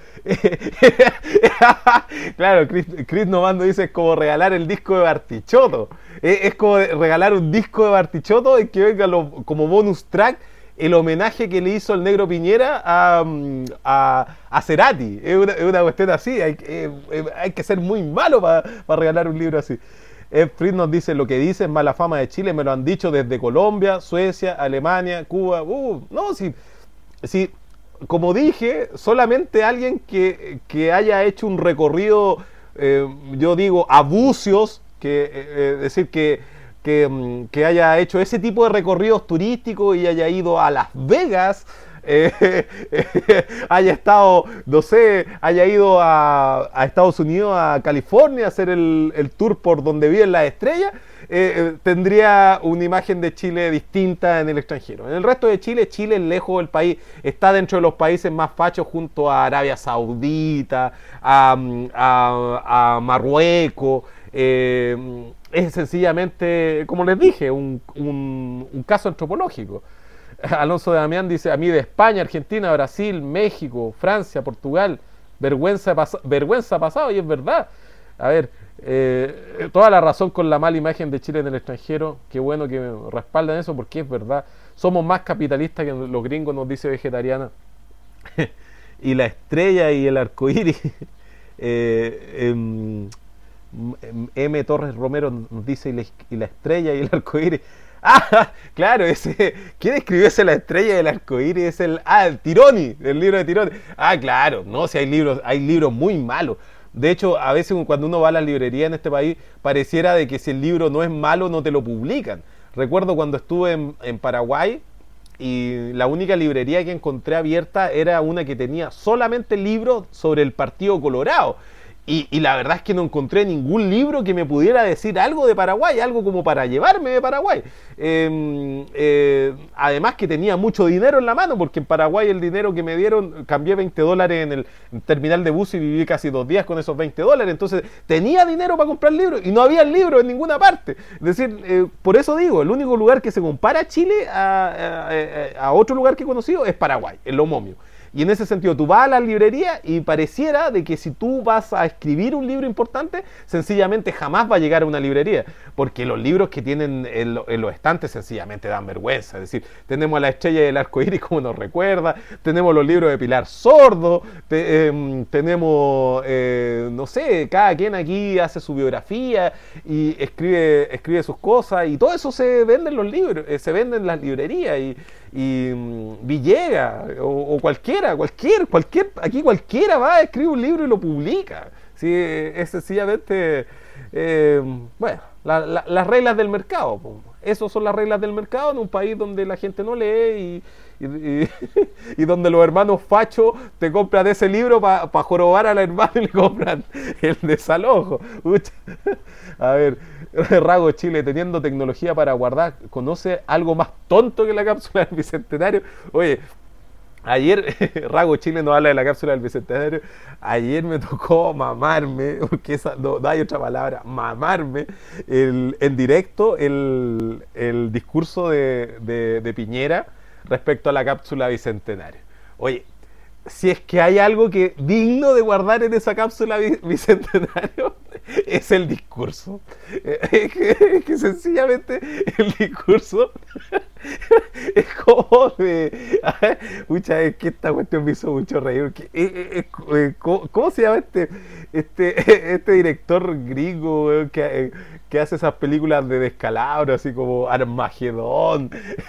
Claro, Chris, Chris Novando dice: es como regalar el disco de Bartichotto. Es, es como regalar un disco de Bartichotto y que venga lo, como bonus track el homenaje que le hizo el Negro Piñera a, a, a Cerati. Es una, es una cuestión así. Hay, eh, hay que ser muy malo para pa regalar un libro así. Fritz nos dice: lo que dice es mala fama de Chile, me lo han dicho desde Colombia, Suecia, Alemania, Cuba. Uh, no, si, si, como dije, solamente alguien que, que haya hecho un recorrido, eh, yo digo, a Bucios, que, eh, es decir, que, que, que haya hecho ese tipo de recorridos turísticos y haya ido a Las Vegas, Eh, eh, haya estado, no sé, haya ido a, a Estados Unidos, a California, a hacer el, el tour por donde viven las estrellas, eh, eh, tendría una imagen de Chile distinta en el extranjero. En el resto de Chile, Chile es lejos del país, está dentro de los países más fachos junto a Arabia Saudita, a, a, a Marruecos. Eh, es sencillamente, como les dije, un, un, un caso antropológico. Alonso de Damián dice: a mí de España, Argentina, Brasil, México, Francia, Portugal, vergüenza, pas vergüenza pasado, y es verdad. A ver, eh, toda la razón con la mala imagen de Chile en el extranjero. Qué bueno que me respaldan eso, porque es verdad. Somos más capitalistas que los gringos, nos dice Vegetariana. Y la estrella y el arcoíris. eh, eh, M. Torres Romero nos dice: y la, y la estrella y el arcoíris. Ah, claro, ese. ¿Quién escribió ese La estrella del arcoíris? Es el. Ah, el Tironi, el libro de Tironi. Ah, claro, no, si hay libros, hay libros muy malos. De hecho, a veces cuando uno va a la librería en este país, pareciera de que si el libro no es malo, no te lo publican. Recuerdo cuando estuve en, en Paraguay y la única librería que encontré abierta era una que tenía solamente libros sobre el Partido Colorado. Y, y la verdad es que no encontré ningún libro que me pudiera decir algo de Paraguay, algo como para llevarme de Paraguay. Eh, eh, además que tenía mucho dinero en la mano, porque en Paraguay el dinero que me dieron, cambié veinte dólares en el terminal de bus y viví casi dos días con esos veinte dólares. Entonces tenía dinero para comprar libros y no había libros en ninguna parte. Es decir, eh, por eso digo, el único lugar que se compara a Chile a, a, a otro lugar que he conocido es Paraguay, en lo momio. Y en ese sentido, tú vas a la librería y pareciera de que si tú vas a escribir un libro importante, sencillamente jamás va a llegar a una librería, porque los libros que tienen en, en los estantes sencillamente dan vergüenza. Es decir, tenemos a La estrella del arcoíris como nos recuerda, tenemos los libros de Pilar Sordo, te, eh, tenemos, eh, no sé, cada quien aquí hace su biografía y escribe, escribe sus cosas, y todo eso se vende en los libros, eh, se vende en las librerías, y y um, Villegas o, o cualquiera, cualquier, cualquier, aquí cualquiera va a escribir un libro y lo publica. ¿Sí? Es sencillamente, eh, bueno, la, la, las reglas del mercado. Esas son las reglas del mercado en un país donde la gente no lee y, y, y, y donde los hermanos fachos te compran ese libro para pa jorobar a la hermana y le compran el desalojo. Ucha. A ver, Rago Chile, teniendo tecnología para guardar, ¿conoce algo más tonto que la cápsula del Bicentenario? Oye, ayer, Rago Chile nos habla de la cápsula del Bicentenario. Ayer me tocó mamarme, porque esa, no, no hay otra palabra, mamarme el, en directo el, el discurso de, de, de Piñera respecto a la cápsula Bicentenario. Oye, si es que hay algo que digno de guardar en esa cápsula Bicentenario, es el discurso. Es que, es que sencillamente el discurso es como de... Mucha, es que esta cuestión me hizo mucho reír. Es, es, es, ¿cómo, ¿Cómo se llama este, este, este director gringo que, que hace esas películas de descalabro, así como Armagedón?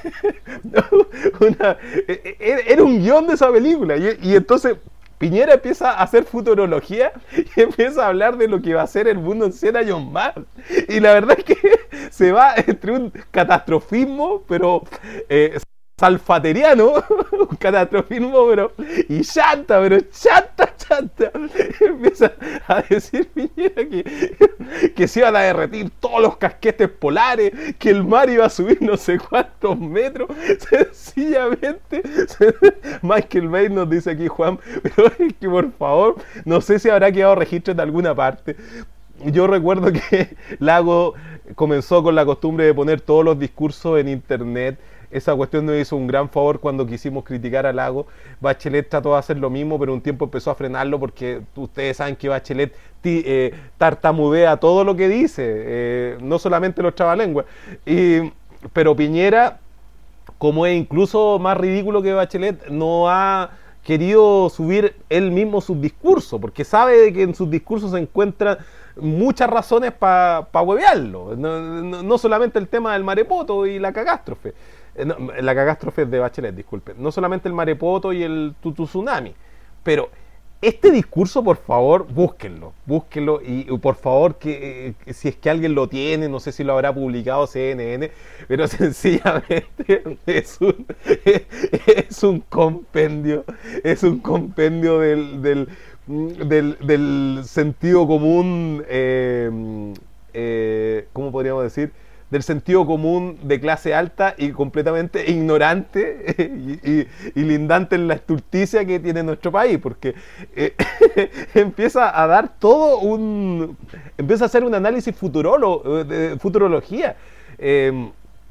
Una, era un guión de esa película. Y, y entonces Piñera empieza a hacer futurología y empieza a hablar de lo que va a ser el mundo en cien años más. Y la verdad es que se va entre un catastrofismo, pero eh, salfateriano, un catastrofismo, pero y chanta, pero chanta, chanta. Empieza a decir Piñera que, que se iban a derretir todos los casquetes polares, que el mar iba a subir no sé cuántos metros. Sencillamente, Michael Bay nos dice aquí, Juan, pero es que por favor, no sé si habrá quedado registro en alguna parte. Yo recuerdo que Lago comenzó con la costumbre de poner todos los discursos en internet. Esa cuestión nos hizo un gran favor cuando quisimos criticar a Lago. Bachelet trató de hacer lo mismo, pero un tiempo empezó a frenarlo porque ustedes saben que Bachelet eh, tartamudea todo lo que dice, eh, no solamente los trabalenguas. Y, pero Piñera, como es incluso más ridículo que Bachelet, no ha querido subir él mismo sus discursos, porque sabe de que en sus discursos se encuentran muchas razones para pa huevearlo. No, no, no solamente el tema del marepoto y la catástrofe. No, la catástrofe es de Bachelet, disculpen. No solamente el marepoto y el tutu tsunami, pero este discurso, por favor, búsquenlo, búsquenlo y, y por favor, que, que si es que alguien lo tiene, no sé si lo habrá publicado C N N, pero sencillamente es un, es un compendio, es un compendio del, del, del, del sentido común, eh, eh, ¿cómo podríamos decir? Del sentido común de clase alta y completamente ignorante y, y, y lindante en la estulticia que tiene nuestro país, porque eh, empieza a dar todo un... empieza a hacer un análisis futurolo, de futurología. Eh,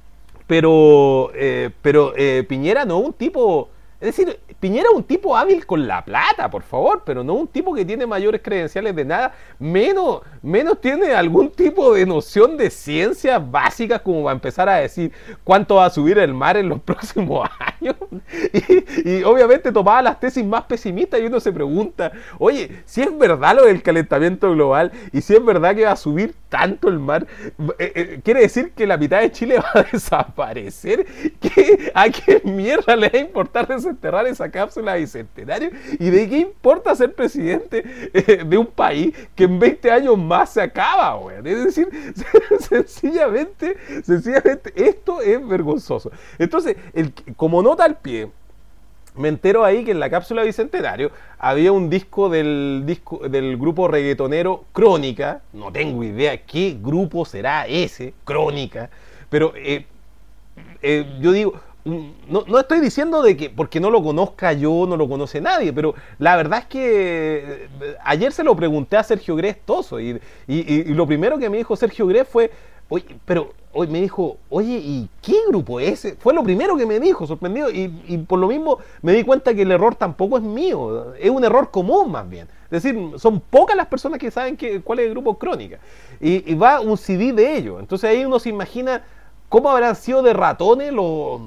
pero eh, pero eh, Piñera no es un tipo... Es decir, Piñera es un tipo hábil con la plata, por favor, pero no un tipo que tiene mayores credenciales de nada, menos, menos tiene algún tipo de noción de ciencias básicas como va a empezar a decir cuánto va a subir el mar en los próximos años. y, y obviamente tomaba las tesis más pesimistas y uno se pregunta, oye, si es verdad lo del calentamiento global y si es verdad que va a subir tanto el mar, eh, eh, ¿quiere decir que la mitad de Chile va a desaparecer? ¿Qué, ¿A qué mierda le va a importar desenterrar esa cápsula bicentenario? ¿Y de qué importa ser presidente eh, de un país que en veinte años más se acaba, güey? Es decir, sencillamente, sencillamente esto es vergonzoso. Entonces, el, como nota al pie, me entero ahí que en la cápsula bicentenario había un disco del, disco del grupo reggaetonero Crónica. No tengo idea qué grupo será ese, Crónica. Pero eh, eh, yo digo, no, no estoy diciendo de que porque no lo conozca yo, no lo conoce nadie, pero la verdad es que ayer se lo pregunté a Sergio Grez Toso y, y, y lo primero que me dijo Sergio Grez fue, oye, pero hoy me dijo, oye, ¿y qué grupo es ese? Fue lo primero que me dijo, sorprendido, y, y por lo mismo me di cuenta que el error tampoco es mío, es un error común más bien. Es decir, son pocas las personas que saben que, cuál es el grupo Crónica. Y, y va un C D de ellos. Entonces ahí uno se imagina cómo habrán sido de ratones los,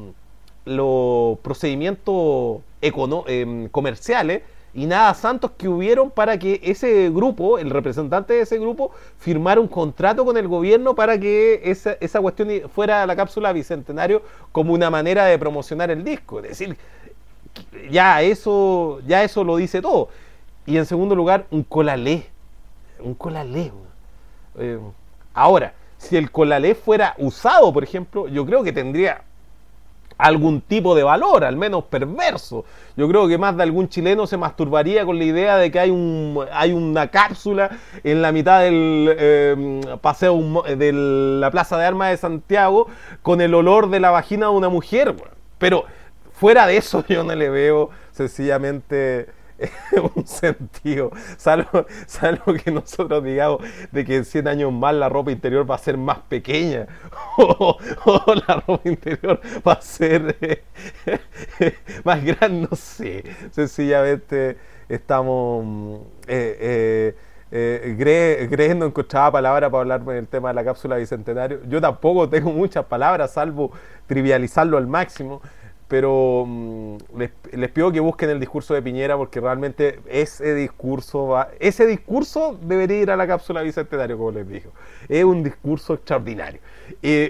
los procedimientos econo- eh, comerciales y nada santos que hubieron para que ese grupo, el representante de ese grupo, firmara un contrato con el gobierno para que esa, esa cuestión fuera la cápsula bicentenario como una manera de promocionar el disco. Es decir, ya eso, ya eso lo dice todo. Y en segundo lugar, un colalé. Un colalé. Eh, ahora, si el colalé fuera usado, por ejemplo, yo creo que tendría algún tipo de valor, al menos perverso. Yo creo que más de algún chileno se masturbaría con la idea de que hay un hay una cápsula en la mitad del eh, paseo de la Plaza de Armas de Santiago con el olor de la vagina de una mujer. Pero fuera de eso yo no le veo sencillamente un sentido, salvo, salvo que nosotros digamos de que en cien años más la ropa interior va a ser más pequeña o, o la ropa interior va a ser eh, más grande, no sé, sencillamente estamos eh, eh, eh, Grez, Grez no encontraba palabras para hablar del tema de la cápsula bicentenario. Yo tampoco tengo muchas palabras salvo trivializarlo al máximo. Pero mmm, les, les pido que busquen el discurso de Piñera porque realmente ese discurso va, ese discurso debería ir a la cápsula bicentenario, como les digo. Es un discurso extraordinario. Eh,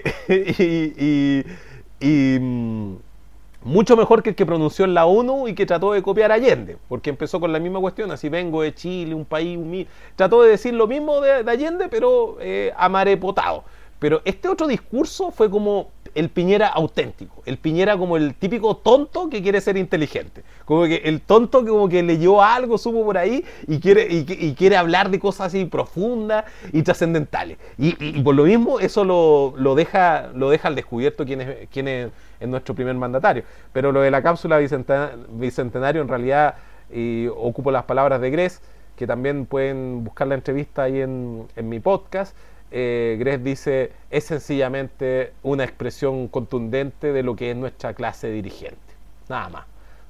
y y, y mmm, mucho mejor que el que pronunció en la ONU y que trató de copiar a Allende, porque empezó con la misma cuestión, así vengo de Chile, un país humilde. Trató de decir lo mismo de, de Allende, pero eh, amarepotado. Pero este otro discurso fue como el Piñera auténtico, el Piñera como el típico tonto que quiere ser inteligente, como que el tonto que como que leyó algo, supo por ahí y quiere, y, y quiere hablar de cosas así profundas y trascendentales. Y, y, y por lo mismo eso lo, lo, deja, lo deja al descubierto quién es, quién es, es nuestro primer mandatario. Pero lo de la cápsula bicentenario en realidad, y ocupo las palabras de Grez, que también pueden buscar la entrevista ahí en, en mi podcast. Eh, Grez dice, es sencillamente una expresión contundente de lo que es nuestra clase dirigente, nada más.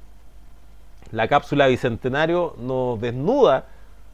La cápsula bicentenario nos desnuda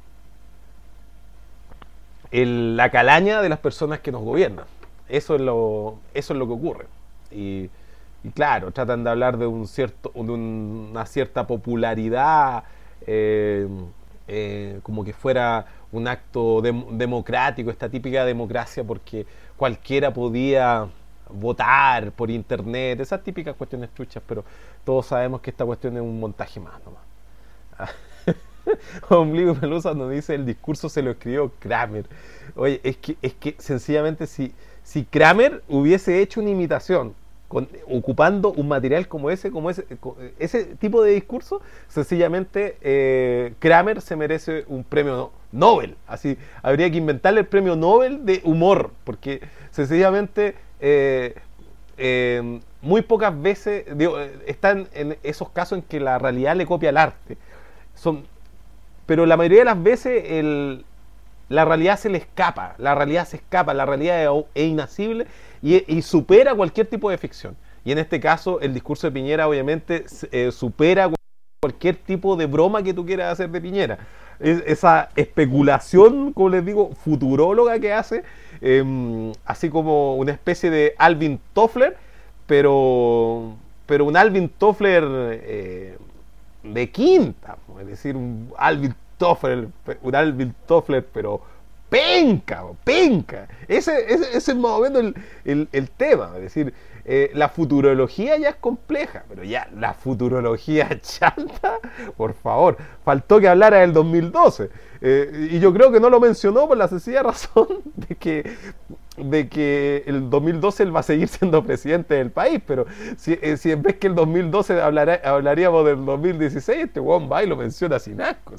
el, la calaña de las personas que nos gobiernan. Eso es lo, eso es lo que ocurre. Y, y claro, tratan de hablar de, un cierto, de una cierta popularidad, eh, eh, como que fuera un acto de, democrático, esta típica democracia porque cualquiera podía votar por internet, esas típicas cuestiones truchas, pero todos sabemos que esta cuestión es un montaje más nomás. Ombligo y Pelusa nos dice, el discurso se lo escribió Kramer. Oye, es que, es que sencillamente si, si Kramer hubiese hecho una imitación Con, ocupando un material como ese, como ese, ese tipo de discurso, sencillamente eh, Kramer se merece un premio Nobel. Así, habría que inventarle el premio Nobel de humor, porque sencillamente eh, eh, muy pocas veces digo, están en esos casos en que la realidad le copia al arte. Son, pero la mayoría de las veces el, la realidad se le escapa, la realidad se escapa, la realidad es, es inacible y, y supera cualquier tipo de ficción. Y en este caso, el discurso de Piñera obviamente eh, supera cualquier tipo de broma que tú quieras hacer de Piñera. Es, esa especulación, como les digo, futuróloga que hace, eh, así como una especie de Alvin Toffler, pero, pero un Alvin Toffler eh, de quinta, es decir, un Alvin Toffler, un Alvin Toffler, pero penca, penca. Ese, ese, ese es más o menos el, el, el tema, es decir, eh, la futurología ya es compleja, pero ya la futurología chanta, por favor, faltó que hablara del dos mil doce. Eh, y yo creo que no lo mencionó por la sencilla razón de que, de que el dos mil doce él va a seguir siendo presidente del país, pero si, eh, si en vez que el dos mil doce hablará, hablaríamos del dos mil dieciséis, este huevón va y lo menciona sin asco.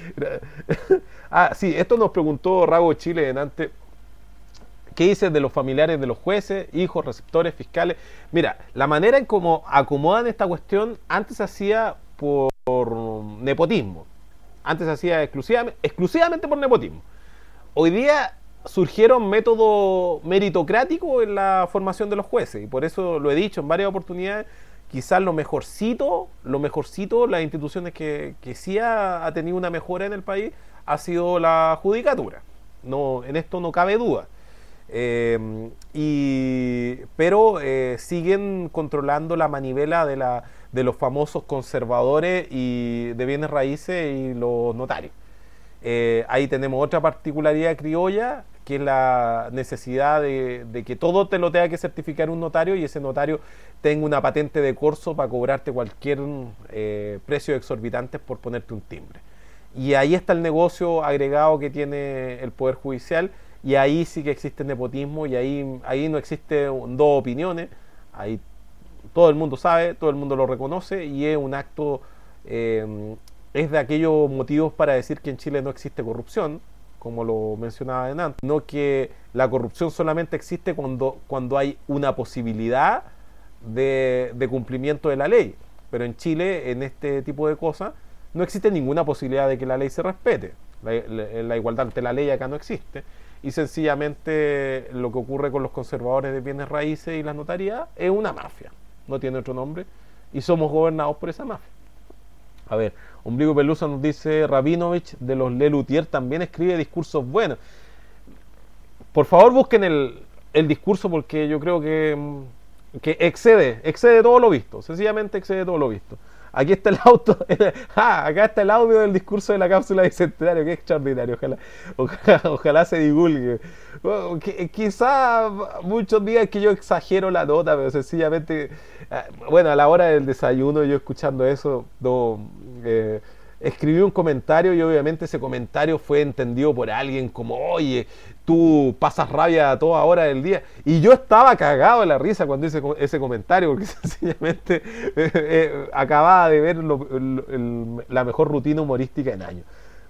Ah, sí, esto nos preguntó Rago Chile en antes. ¿Qué dices de los familiares de los jueces, hijos, receptores, fiscales? Mira, la manera en cómo acomodan esta cuestión antes se hacía por, por nepotismo. Antes se hacía exclusivamente, exclusivamente por nepotismo. Hoy día surgieron métodos meritocráticos en la formación de los jueces y por eso lo he dicho en varias oportunidades. Quizás lo mejorcito, lo mejorcito, las instituciones que, que sí ha, ha tenido una mejora en el país ha sido la judicatura. No, en esto no cabe duda. Eh, y, pero eh, siguen controlando la manivela de, la, de los famosos conservadores y de bienes raíces y los notarios. Eh, ahí tenemos otra particularidad criolla, que es la necesidad de, de que todo te lo tenga que certificar un notario y ese notario tenga una patente de corso para cobrarte cualquier eh, precio exorbitante por ponerte un timbre. Y ahí está el negocio agregado que tiene el Poder Judicial. Y ahí sí que existe nepotismo y ahí, ahí no existe dos opiniones, ahí todo el mundo sabe, todo el mundo lo reconoce y es un acto, eh, es de aquellos motivos para decir que en Chile no existe corrupción, como lo mencionaba antes, no que la corrupción solamente existe cuando, cuando hay una posibilidad de, de cumplimiento de la ley, pero en Chile, en este tipo de cosas, no existe ninguna posibilidad de que la ley se respete, la, la, la igualdad ante la ley acá no existe. Y sencillamente lo que ocurre con los conservadores de bienes raíces y las notarías es una mafia, no tiene otro nombre, y somos gobernados por esa mafia. A ver, Ombligo Pelusa nos dice, Rabinovich de los Lelutier también escribe discursos buenos. Por favor busquen el, el discurso porque yo creo que, que excede, excede todo lo visto, sencillamente excede todo lo visto. Aquí está el auto, ah, acá está el audio del discurso de la cápsula bicentenario, qué extraordinario, ojalá, ojalá, ojalá se divulgue. Bueno, que, quizá muchos días que yo exagero la nota, pero sencillamente, bueno, a la hora del desayuno, yo escuchando eso, no, eh, escribí un comentario y obviamente ese comentario fue entendido por alguien como, oye, tú pasas rabia a toda hora del día. Y yo estaba cagado de la risa cuando hice ese comentario, porque sencillamente eh, eh, acababa de ver lo, el, el, la mejor rutina humorística en años.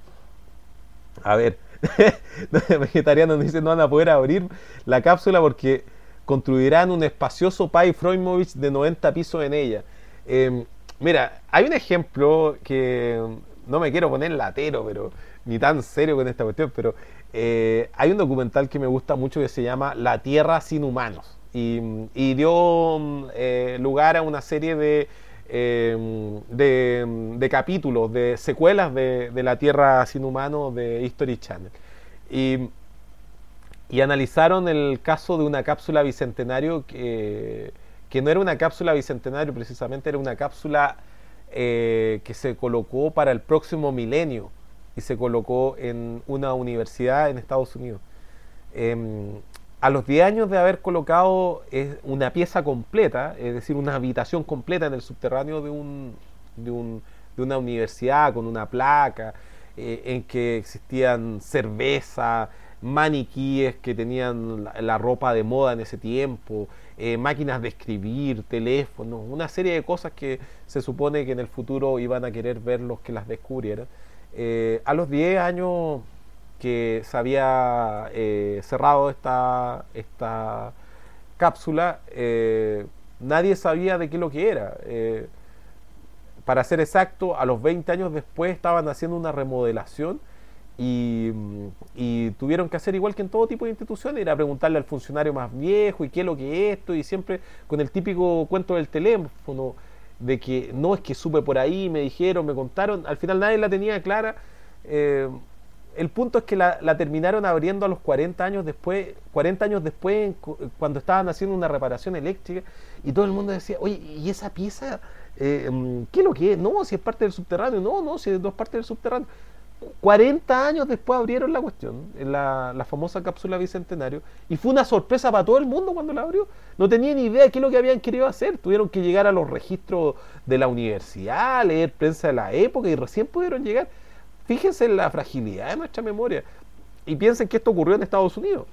A ver, Vegetariano nos dice, no van a poder abrir la cápsula porque construirán un espacioso Pai Freumovich de noventa pisos en ella. Eh, Mira, hay un ejemplo que no me quiero poner latero, pero ni tan serio con esta cuestión, pero eh, hay un documental que me gusta mucho que se llama La Tierra sin humanos y, y dio eh, lugar a una serie de, eh, de, de capítulos, de secuelas de, de La Tierra sin humanos de History Channel. Y, y analizaron el caso de una cápsula bicentenario que... que no era una cápsula bicentenario precisamente, era una cápsula eh, que se colocó para el próximo milenio y se colocó en una universidad en Estados Unidos. Eh, a los diez años de haber colocado eh, una pieza completa, es decir, una habitación completa en el subterráneo de, un, de, un, de una universidad con una placa eh, en que existían cerveza, maniquíes que tenían la, la ropa de moda en ese tiempo, eh, máquinas de escribir, teléfonos, una serie de cosas que se supone que en el futuro iban a querer ver los que las descubrieran. Eh, a los diez años que se había eh, cerrado esta, esta cápsula, eh, nadie sabía de qué lo que era. Eh, para ser exacto, a los veinte años después estaban haciendo una remodelación Y, y tuvieron que hacer igual que en todo tipo de instituciones, ir a preguntarle al funcionario más viejo y qué es lo que es esto, y siempre con el típico cuento del teléfono de que no, es que supe por ahí, me dijeron, me contaron, al final nadie la tenía clara. eh, el punto es que la, la terminaron abriendo a los cuarenta años después, cuarenta años después, cuando estaban haciendo una reparación eléctrica, y todo el mundo decía, oye, ¿y esa pieza? Eh, ¿Qué es lo que es? No, si es parte del subterráneo. No, no, si no es parte del subterráneo. cuarenta años después abrieron la cuestión, la, la famosa cápsula Bicentenario, y fue una sorpresa para todo el mundo cuando la abrió. No tenía ni idea de qué es lo que habían querido hacer. Tuvieron que llegar a los registros de la universidad, leer prensa de la época, y recién pudieron llegar. Fíjense en la fragilidad de nuestra memoria. Y piensen que esto ocurrió en Estados Unidos.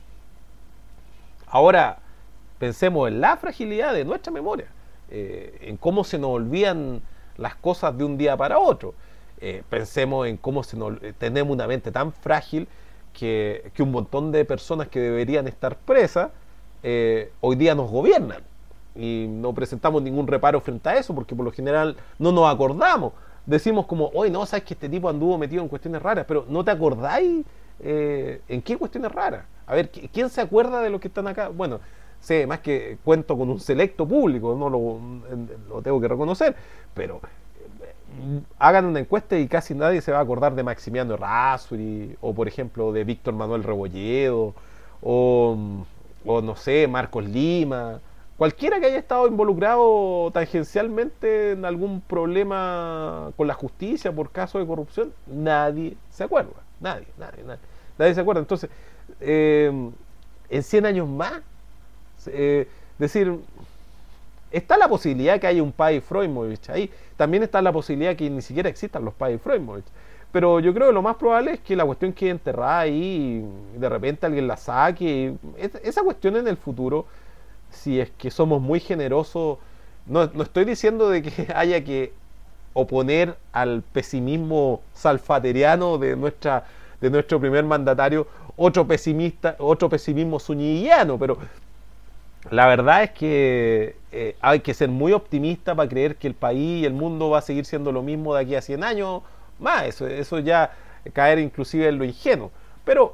Ahora, pensemos en la fragilidad de nuestra memoria, eh, en cómo se nos olvidan las cosas de un día para otro. Eh, pensemos en cómo se nos, eh, tenemos una mente tan frágil que, que un montón de personas que deberían estar presas eh, hoy día nos gobiernan. Y no presentamos ningún reparo frente a eso, porque por lo general no nos acordamos. Decimos como, oye, no, sabes que este tipo anduvo metido en cuestiones raras, pero ¿no te acordáis eh, en qué cuestiones raras? A ver, ¿quién se acuerda de los que están acá? Bueno, sé, más que cuento con un selecto público, no lo, lo tengo que reconocer, pero eh, hagan una encuesta y casi nadie se va a acordar de Maximiano Errázuriz, o por ejemplo de Víctor Manuel Rebolledo, o, o no sé, Marcos Lima. Cualquiera que haya estado involucrado tangencialmente en algún problema con la justicia por caso de corrupción, nadie se acuerda. Nadie, nadie, nadie. Nadie se acuerda. Entonces, eh, en cien años más, eh, decir, está la posibilidad que haya un Páez Freumovich ahí. También está la posibilidad que ni siquiera existan los Páez Freumovich. Pero yo creo que lo más probable es que la cuestión quede enterrada ahí y de repente alguien la saque. Esa cuestión en el futuro, si es que somos muy generosos, no, no estoy diciendo de que haya que oponer al pesimismo salfateriano de nuestra de nuestro primer mandatario otro pesimista, otro pesimismo zunilliano, pero la verdad es que eh, hay que ser muy optimista para creer que el país y el mundo va a seguir siendo lo mismo de aquí a cien años más. Eso, eso ya caer inclusive en lo ingenuo, pero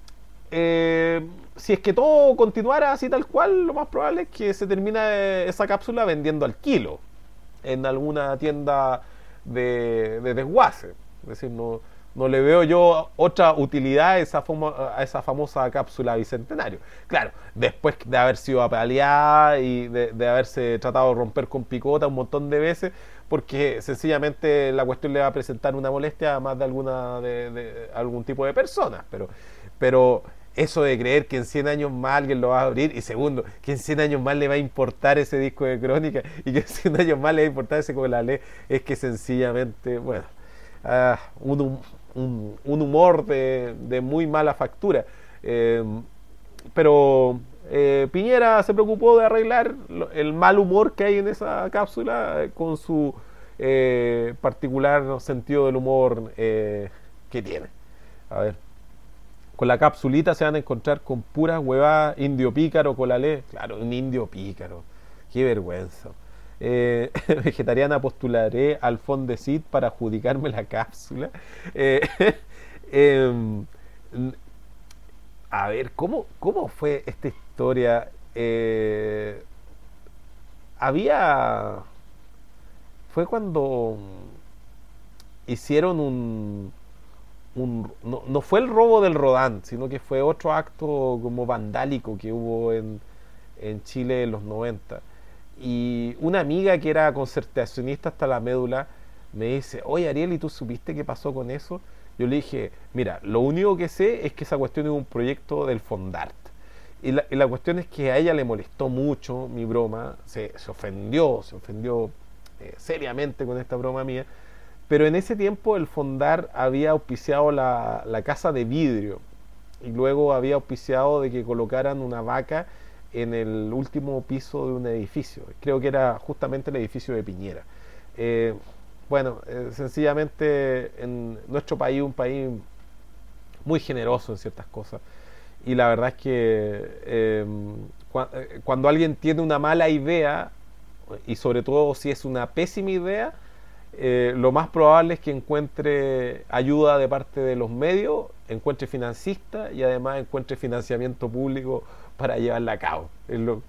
Eh, si es que todo continuara así tal cual, lo más probable es que se termine esa cápsula vendiendo al kilo en alguna tienda de, de desguace. Es decir, no, no le veo yo otra utilidad a esa, fama, a esa famosa cápsula Bicentenario. Claro, después de haber sido apaleada y de, de haberse tratado de romper con picota un montón de veces, porque sencillamente la cuestión le va a presentar una molestia a más de alguna de, de algún tipo de personas, pero pero eso de creer que en cien años más alguien lo va a abrir, y segundo, que en cien años más le va a importar ese disco de Crónica y que en cien años más le va a importar ese con la ley, es que sencillamente, bueno, uh, un, un, un humor de, de muy mala factura. Eh, pero eh, Piñera se preocupó de arreglar el mal humor que hay en esa cápsula con su eh, particular sentido del humor eh, que tiene. A ver. Con la capsulita se van a encontrar con puras huevadas, indio pícaro, colalé. Claro, un indio pícaro. Qué vergüenza. Eh, vegetariana postularé al Fondesit para adjudicarme la cápsula. Eh, eh, a ver, ¿cómo, cómo fue esta historia? Eh, había... Fue cuando hicieron un... Un, no, no fue el robo del Rodán, sino que fue otro acto como vandálico que hubo en, en Chile en los noventa. Y una amiga que era concertacionista hasta la médula me dice, oye Ariel, ¿y tú supiste qué pasó con eso? Yo le dije, mira, lo único que sé es que esa cuestión es un proyecto del Fondart. Y la, y la cuestión es que a ella le molestó mucho mi broma, se, se ofendió, se ofendió eh, seriamente con esta broma mía. Pero en ese tiempo el Fondar había auspiciado la, la casa de vidrio y luego había auspiciado de que colocaran una vaca en el último piso de un edificio. Creo que era justamente el edificio de Piñera. Eh, bueno, eh, sencillamente en nuestro país, un país muy generoso en ciertas cosas. Y la verdad es que eh, cu- cuando alguien tiene una mala idea, y sobre todo si es una pésima idea, Eh, lo más probable es que encuentre ayuda de parte de los medios, encuentre financista y además encuentre financiamiento público para llevarla a cabo. Es lo,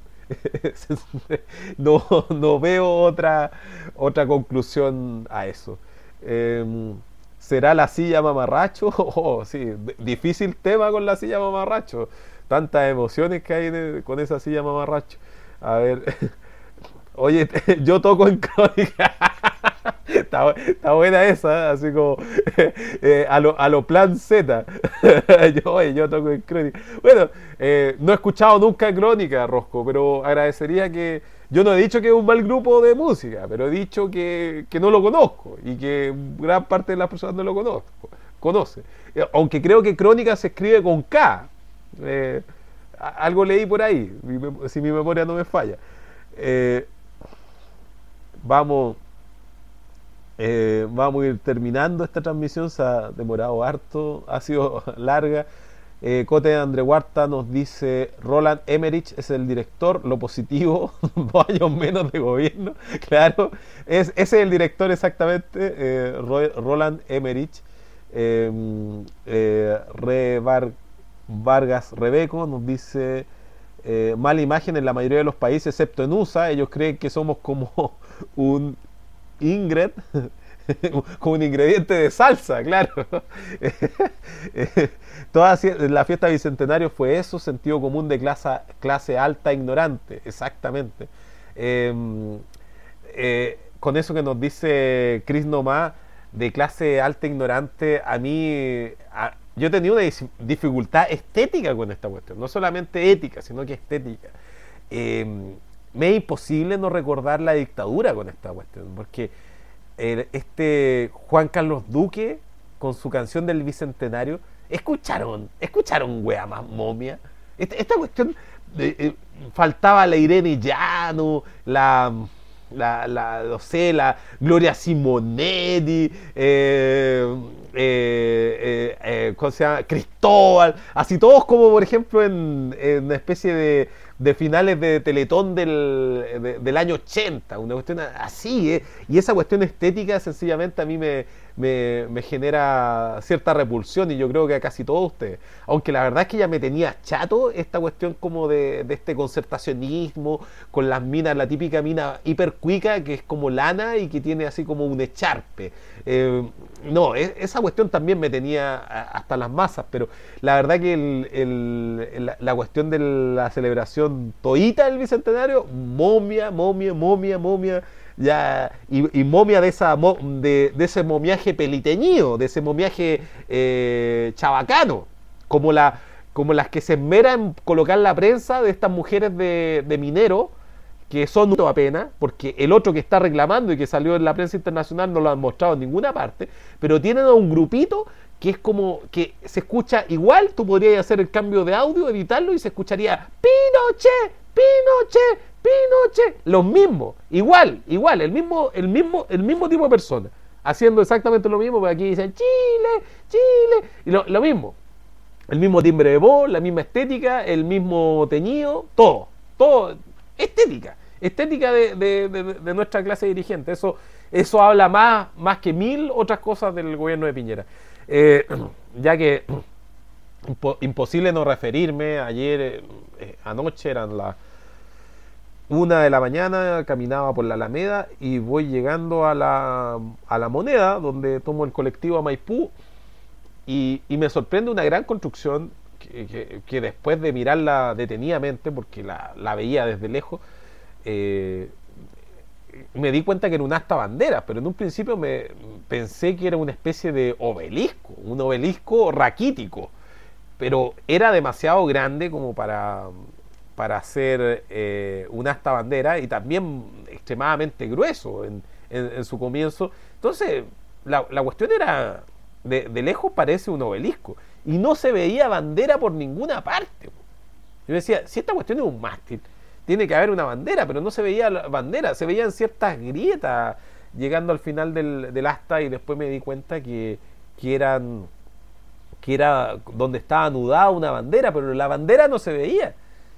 no, no veo otra, otra conclusión a eso. Eh, ¿Será la silla mamarracho? Oh, sí, d- difícil tema con la silla mamarracho. Tantas emociones que hay de- con esa silla mamarracho. A ver, oye, yo toco en Crónica. Está, bu- está buena esa, ¿eh? Así como eh, a, lo, a lo plan Z. yo, oye, yo toco en Crónica. Bueno, eh, no he escuchado nunca Crónica, Rosco, pero agradecería que... Yo no he dicho que es un mal grupo de música, pero he dicho que, que no lo conozco y que gran parte de las personas no lo conozco, conoce. Eh, Aunque creo que Crónica se escribe con K. Eh, a- algo leí por ahí, mi mem- si mi memoria no me falla. Eh, vamos... Eh, vamos a ir terminando esta transmisión, se ha demorado harto, ha sido larga. Eh, Cote André Huarta nos dice, Roland Emmerich es el director, lo positivo, dos años menos de gobierno. Claro, es, ese es el director exactamente, eh, Ro- Roland Emmerich. Eh, eh, Re Var- Vargas Rebeco nos dice, eh, mala imagen en la mayoría de los países, excepto en U S A, ellos creen que somos como un Ingrid, como un ingrediente de salsa, claro. Toda la fiesta bicentenario fue eso, sentido común de clase, clase alta ignorante, exactamente. Eh, eh, con eso que nos dice Chris Nomás, de clase alta ignorante, a mí, a- yo he tenido una dis- dificultad estética con esta cuestión, no solamente ética, sino que estética. Eh, Me es imposible no recordar la dictadura con esta cuestión, porque el- este Juan Carlos Duque, con su canción del Bicentenario, escucharon, escucharon wea más momia. Esta, esta cuestión, de, eh, faltaba la Irene Llano, la, la, la, no sé, la Gloria Simonetti, eh, eh, eh, eh, ¿cómo se llama? Cristóbal, así todos como por ejemplo en, en una especie de, de finales de Teletón del, de- del año ochenta, una cuestión así, ¿eh? Y esa cuestión estética sencillamente a mí me, me, me genera cierta repulsión y yo creo que a casi todos ustedes. Aunque la verdad es que ya me tenía chato esta cuestión como de, de este concertacionismo con las minas, la típica mina hipercuica que es como lana y que tiene así como un echarpe. Eh, no, e- esa cuestión también me tenía a- hasta las masas, pero la verdad que el- el- la, la cuestión de la celebración toíta del Bicentenario, momia, momia, momia, momia, ya, y, y momia de, esa, mo- de, de ese momiaje peliteñido, de ese momiaje eh, chabacano, como, la, como las que se esmeran en colocar la prensa de estas mujeres de, de minero, que son una pena, porque el otro que está reclamando y que salió en la prensa internacional no lo han mostrado en ninguna parte, pero tienen a un grupito que es como que se escucha igual, tú podrías hacer el cambio de audio, editarlo y se escucharía Pinochet, Pinochet, Pinochet, los mismos, igual, igual, el mismo, el mismo, el mismo tipo de persona, haciendo exactamente lo mismo, porque aquí dicen Chile, Chile, y lo, lo mismo, el mismo timbre de voz, la misma estética, el mismo teñido, todo, todo, estética, estética de, de, de, de nuestra clase dirigente. Eso, eso habla más, más que mil otras cosas del gobierno de Piñera. Eh, ya que impo- imposible no referirme, ayer, eh, eh, anoche eran las una de la mañana, caminaba por la Alameda y voy llegando a la, a la Moneda, donde tomo el colectivo a Maipú, y, y me sorprende una gran construcción que, que- que después de mirarla detenidamente, porque la, la veía desde lejos, eh, me di cuenta que era un asta bandera, pero en un principio me pensé que era una especie de obelisco, un obelisco raquítico, pero era demasiado grande como para, para hacer eh, un asta bandera y también extremadamente grueso en, en- en su comienzo. Entonces, la, la cuestión era, de, de lejos parece un obelisco y no se veía bandera por ninguna parte. Yo decía, si esta cuestión es un mástil, tiene que haber una bandera, pero no se veía la bandera, se veían ciertas grietas llegando al final del, del asta y después me di cuenta que, que eran que era donde estaba anudada una bandera, pero la bandera no se veía.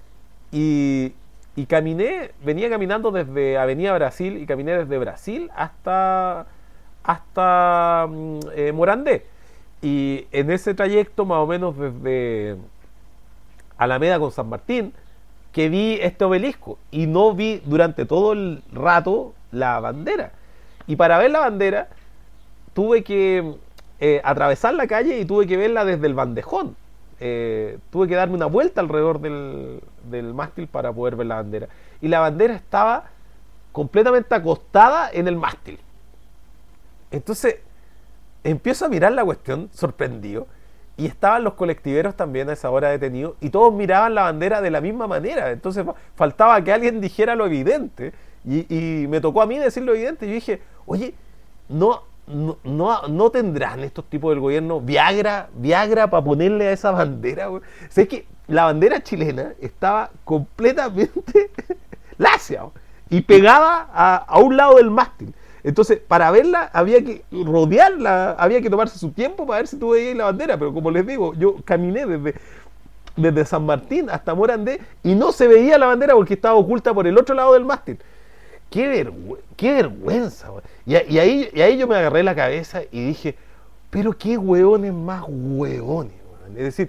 Y, y caminé, venía caminando desde Avenida Brasil y caminé desde Brasil hasta, hasta mm, eh, Morandé. Y en ese trayecto, más o menos desde Alameda con San Martín, que vi este obelisco y no vi durante todo el rato la bandera. Y para ver la bandera tuve que eh, atravesar la calle y tuve que verla desde el bandejón. Eh, tuve que darme una vuelta alrededor del, del mástil para poder ver la bandera. Y la bandera estaba completamente acostada en el mástil. Entonces empiezo a mirar la cuestión, sorprendido, y estaban los colectiveros también a esa hora detenidos, y todos miraban la bandera de la misma manera. Entonces faltaba que alguien dijera lo evidente, y, y me tocó a mí decir lo evidente. Y yo dije, oye, no, no, no, no tendrán estos tipos del gobierno Viagra, Viagra para ponerle a esa bandera. O sea, es que la bandera chilena estaba completamente lacia y pegada a, a un lado del mástil. Entonces, para verla había que rodearla, había que tomarse su tiempo para ver si tú veías la bandera. Pero como les digo, yo caminé desde, desde San Martín hasta Morandé y no se veía la bandera porque estaba oculta por el otro lado del mástil. ¡Qué, vergü qué vergüenza! Y, y, ahí, y ahí yo me agarré la cabeza y dije, pero qué hueones más hueones. Es decir,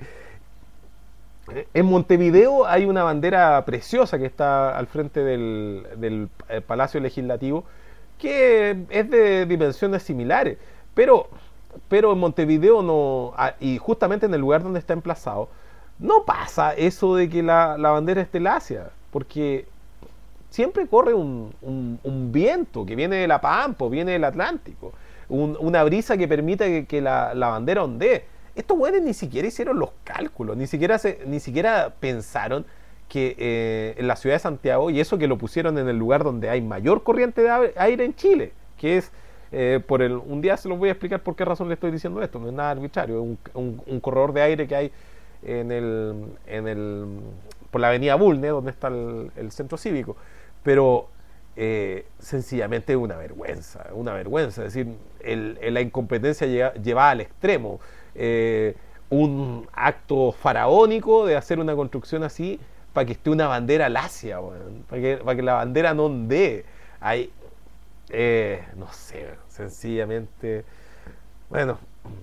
en Montevideo hay una bandera preciosa que está al frente del, del Palacio Legislativo, que es de dimensiones similares, pero, pero en Montevideo no, y justamente en el lugar donde está emplazado, no pasa eso de que la, la bandera esté lacia, porque siempre corre un, un, un viento que viene de la Pampa, viene del Atlántico, un, una brisa que permite que, que la, la bandera ondee. Estos güeyes ni siquiera hicieron los cálculos, ni siquiera, se, ni siquiera pensaron que eh, en la ciudad de Santiago, y eso que lo pusieron en el lugar donde hay mayor corriente de aire en Chile, que es, eh, por el, un día se los voy a explicar por qué razón le estoy diciendo esto, no es nada arbitrario, es un, un, un corredor de aire que hay en el, en el, por la avenida Bulnes, donde está el, el centro cívico, pero eh, sencillamente es una vergüenza, una vergüenza, es decir, el, el, la incompetencia lleva, llevada al extremo, eh, un acto faraónico de hacer una construcción así, para que esté una bandera lacia, bueno, para, que, para que la bandera no ondee. Hay, eh, no sé, sencillamente, bueno,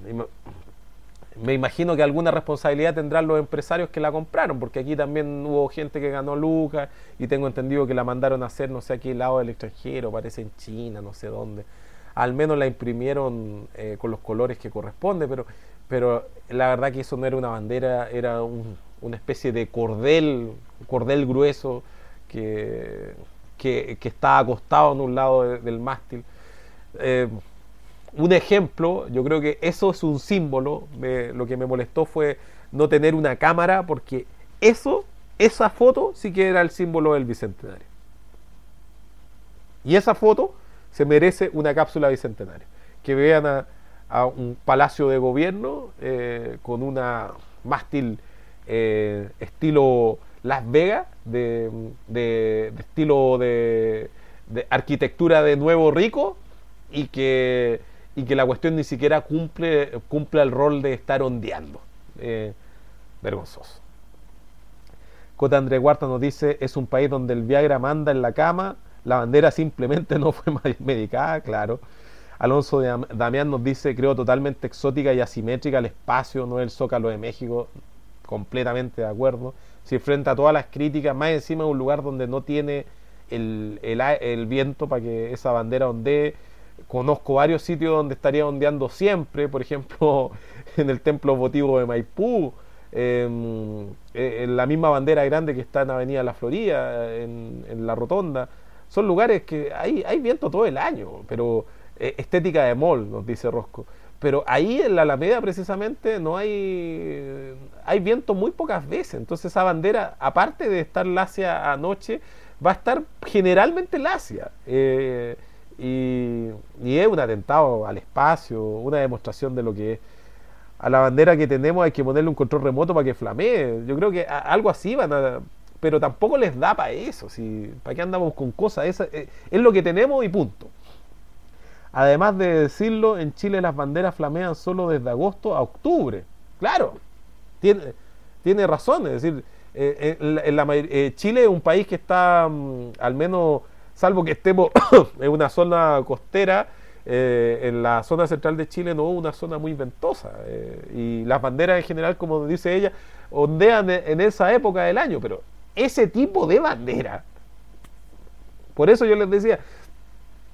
me imagino que alguna responsabilidad tendrán los empresarios que la compraron, porque aquí también hubo gente que ganó lucas, y tengo entendido que la mandaron a hacer, no sé a qué lado del extranjero, parece en China, no sé dónde. Al menos la imprimieron eh, con los colores que corresponde, pero, pero la verdad que eso no era una bandera, era un... una especie de cordel, cordel grueso que, que, que está acostado en un lado de, del mástil. Eh, un ejemplo, yo creo que eso es un símbolo. De, lo que me molestó fue no tener una cámara, porque eso, esa foto sí que era el símbolo del Bicentenario. Y esa foto se merece una cápsula bicentenaria. Que vean a, a un palacio de gobierno eh, con una mástil Eh, estilo Las Vegas, de, de, de estilo de, de arquitectura de nuevo rico, y que, y que la cuestión ni siquiera cumple, cumple el rol de estar ondeando. Eh, vergonzoso. Cota André Huarta nos dice, es un país donde el Viagra manda en la cama, la bandera simplemente no fue medicada, claro. Alonso de Damián nos dice, creo totalmente exótica y asimétrica el espacio, no el Zócalo de México. Completamente de acuerdo. Si enfrenta todas las críticas, más encima de un lugar donde no tiene el, el, el viento para que esa bandera ondee. Conozco varios sitios donde estaría ondeando siempre, por ejemplo en el templo votivo de Maipú, eh, en la misma bandera grande que está en Avenida La Florida, en, en la Rotonda. Son lugares que hay, hay viento todo el año, pero eh, estética de mall, nos dice Rosco. Pero ahí en la Alameda precisamente no hay, hay viento muy pocas veces. Entonces esa bandera, aparte de estar lacia anoche, va a estar generalmente lacia. Eh, y, y es un atentado al espacio, una demostración de lo que es. A la bandera que tenemos hay que ponerle un control remoto para que flamee. Yo creo que a, algo así van a... Pero tampoco les da para eso. Si, ¿para qué andamos con cosas? Esa, eh, es lo que tenemos y punto. Además de decirlo, en Chile las banderas flamean solo desde agosto a octubre. Claro, tiene, tiene razón. Es decir, eh, en la, en la, eh, Chile es un país que está, um, al menos, salvo que estemos en una zona costera, eh, en la zona central de Chile no es una zona muy ventosa. Eh, y las banderas en general, como dice ella, ondean en esa época del año. Pero ese tipo de bandera, por eso yo les decía,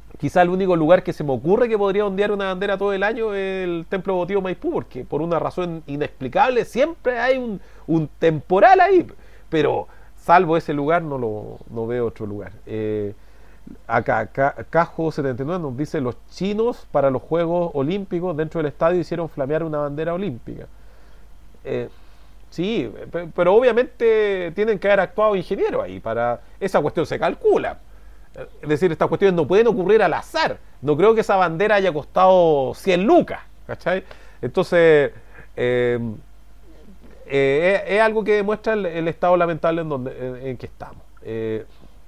Quizá el único lugar que se me ocurre que podría ondear una bandera todo el año es el Templo Votivo Maipú, porque por una razón inexplicable siempre hay un, un temporal ahí. Pero salvo ese lugar no lo no veo otro lugar. Eh, acá, acá Cajo setenta y nueve nos dice: los chinos para los Juegos Olímpicos dentro del estadio hicieron flamear una bandera olímpica. Eh, sí, pero obviamente tienen que haber actuado ingenieros ahí. Para esa cuestión se calcula. Es decir, estas cuestiones no pueden ocurrir al azar. No creo que esa bandera haya costado cien lucas, ¿cachai? Entonces, eh, eh, es, es algo que demuestra el, el estado lamentable en, donde, en, en que estamos. Eh,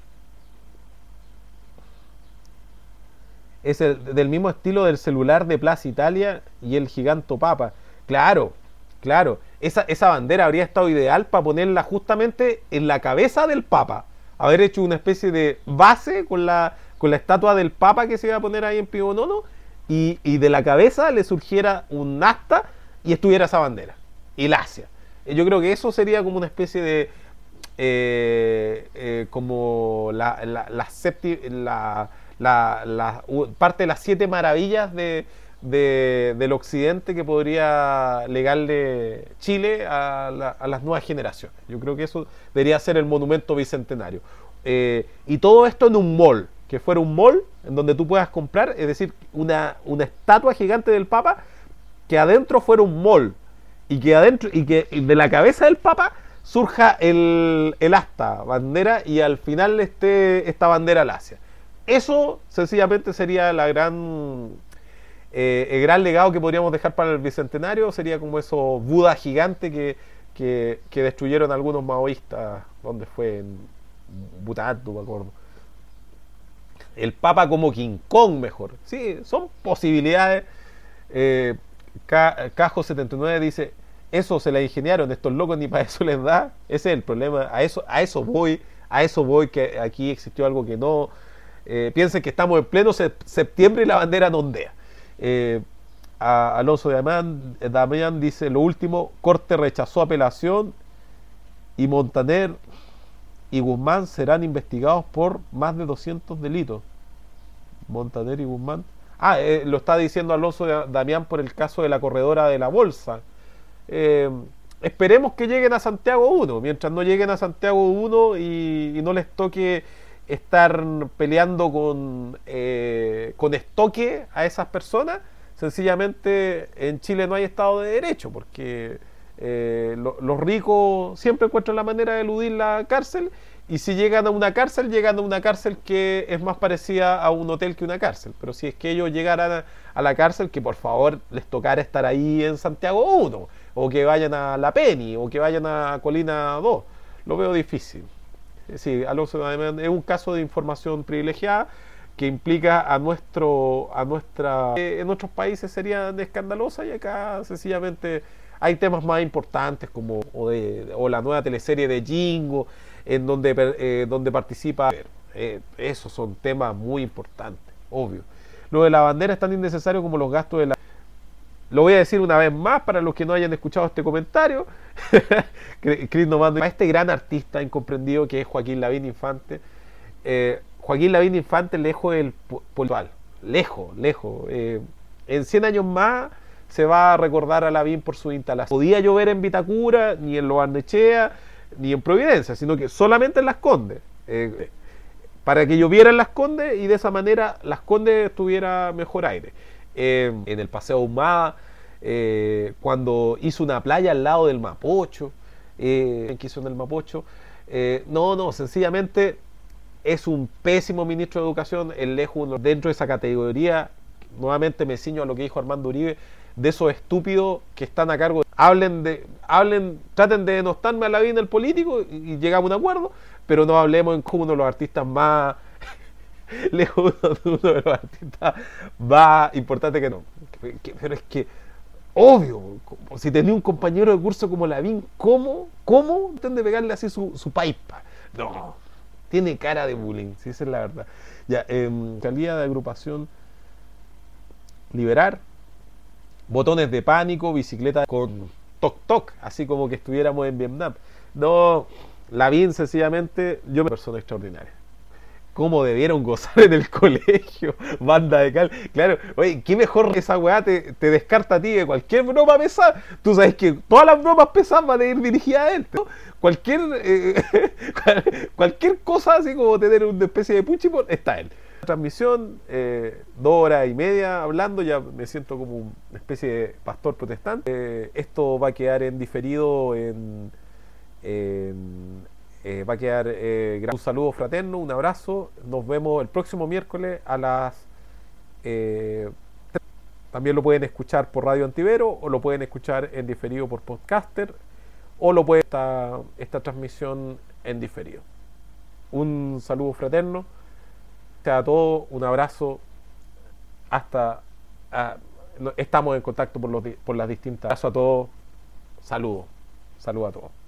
es el, del mismo estilo del celular de Plaza Italia y el Giganto Papa. Claro, claro. Esa, esa bandera habría estado ideal para ponerla justamente en la cabeza del Papa. Haber hecho una especie de base con la, con la estatua del Papa que se iba a poner ahí en Pío Nono, y, y de la cabeza le surgiera un asta y estuviera esa bandera, y la Asia. Yo creo que eso sería como una especie de eh, eh, como la, la, la, septi, la, la, la parte de las siete maravillas de, de, del occidente que podría legarle Chile a, la, a las nuevas generaciones. Yo creo que eso debería ser el monumento bicentenario. Eh, y todo esto en un mall, que fuera un mall en donde tú puedas comprar, es decir, una, una estatua gigante del Papa, que adentro fuera un mall, y que adentro, y que de la cabeza del Papa surja el, el asta, bandera, y al final esté esta bandera lacia. Eso sencillamente sería la gran... Eh, el gran legado que podríamos dejar para el bicentenario. Sería como esos Budas gigantes que, que, que destruyeron algunos maoístas, donde fue en Bután, me acuerdo. El Papa como King Kong mejor. Sí, son posibilidades. eh, Cajo setenta y nueve dice: eso se la ingeniaron estos locos, ni para eso les da. Ese es el problema. A eso, a eso voy, a eso voy, que aquí existió algo que no. Eh, piensen que estamos en pleno septiembre y la bandera no ondea. Eh, a Alonso de Damián, Damián dice: lo último, Corte rechazó apelación y Montaner y Guzmán serán investigados por más de doscientos delitos. Montaner y Guzmán. Ah, eh, lo está diciendo Alonso de Damián por el caso de la corredora de la bolsa. Eh, esperemos que lleguen a Santiago uno. Mientras no lleguen a Santiago uno y, y no les toque estar peleando con, eh, con estoque a esas personas, sencillamente en Chile no hay Estado de Derecho, porque eh, lo, los ricos siempre encuentran la manera de eludir la cárcel, y si llegan a una cárcel, llegan a una cárcel que es más parecida a un hotel que una cárcel. Pero si es que ellos llegaran a, a la cárcel, que por favor les tocara estar ahí en Santiago uno, o que vayan a La Peni, o que vayan a Colina dos. Lo veo difícil. Sí, Alonso, es un caso de información privilegiada que implica a nuestro, a nuestra, eh, en otros países serían escandalosas, y acá sencillamente hay temas más importantes como o, de, o la nueva teleserie de Jingo, en donde, eh, donde participa. Eh, esos son temas muy importantes, obvio. Lo de la bandera es tan innecesario como los gastos de la... Lo voy a decir una vez más para los que no hayan escuchado este comentario. Chris nos manda a este gran artista incomprendido que es Joaquín Lavín Infante. Eh, Joaquín Lavín Infante, lejos del político, lejos, lejos. Eh, en cien años más se va a recordar a Lavín por su instalación. Podía llover en Vitacura, ni en Lo Barnechea, ni en Providencia, sino que solamente en Las Condes. Eh, para que lloviera en Las Condes y de esa manera Las Condes tuviera mejor aire. Eh, en el Paseo Ahumada, eh, cuando hizo una playa al lado del Mapocho, eh, que hizo en el Mapocho, eh, no, no, sencillamente es un pésimo ministro de Educación, el lejos dentro de esa categoría. Nuevamente me ciño a lo que dijo Armando Uribe, de esos estúpidos que están a cargo, hablen de, hablen, traten de denostarme a Lavín, el político, y, y llegamos a un acuerdo, pero no hablemos en como uno de los artistas más lejos de uno de los artistas más importantes que no. Pero es que, obvio, si tenía un compañero de curso como Lavín, ¿cómo? ¿Cómo? Intente pegarle así su, su paipa. No, tiene cara de bullying, si esa es la verdad. Ya, eh, salida de agrupación Liberar, botones de pánico, bicicleta con toc toc, así como que estuviéramos en Vietnam. No, Lavín sencillamente, yo me persona extraordinaria. cómo debieron gozar en el colegio, banda de cal. Claro, oye, qué mejor esa weá te, te descarta a ti de cualquier broma pesada. Tú sabes que todas las bromas pesadas van a ir dirigidas a él, ¿no? Cualquier, eh, cualquier cosa así como tener una especie de punchipón, está él. Transmisión, eh, dos horas y media hablando, ya me siento como una especie de pastor protestante. Eh, esto va a quedar en diferido en... en Eh, va a quedar eh, un saludo fraterno, un abrazo. Nos vemos el próximo miércoles a las eh, también lo pueden escuchar por Radio Antivero o lo pueden escuchar en diferido por Podcaster o lo pueden esta, esta transmisión en diferido. Un saludo fraterno a todos, un abrazo hasta a, estamos en contacto por, los, por las distintas. Un abrazo a todos, saludos, saludos a todos.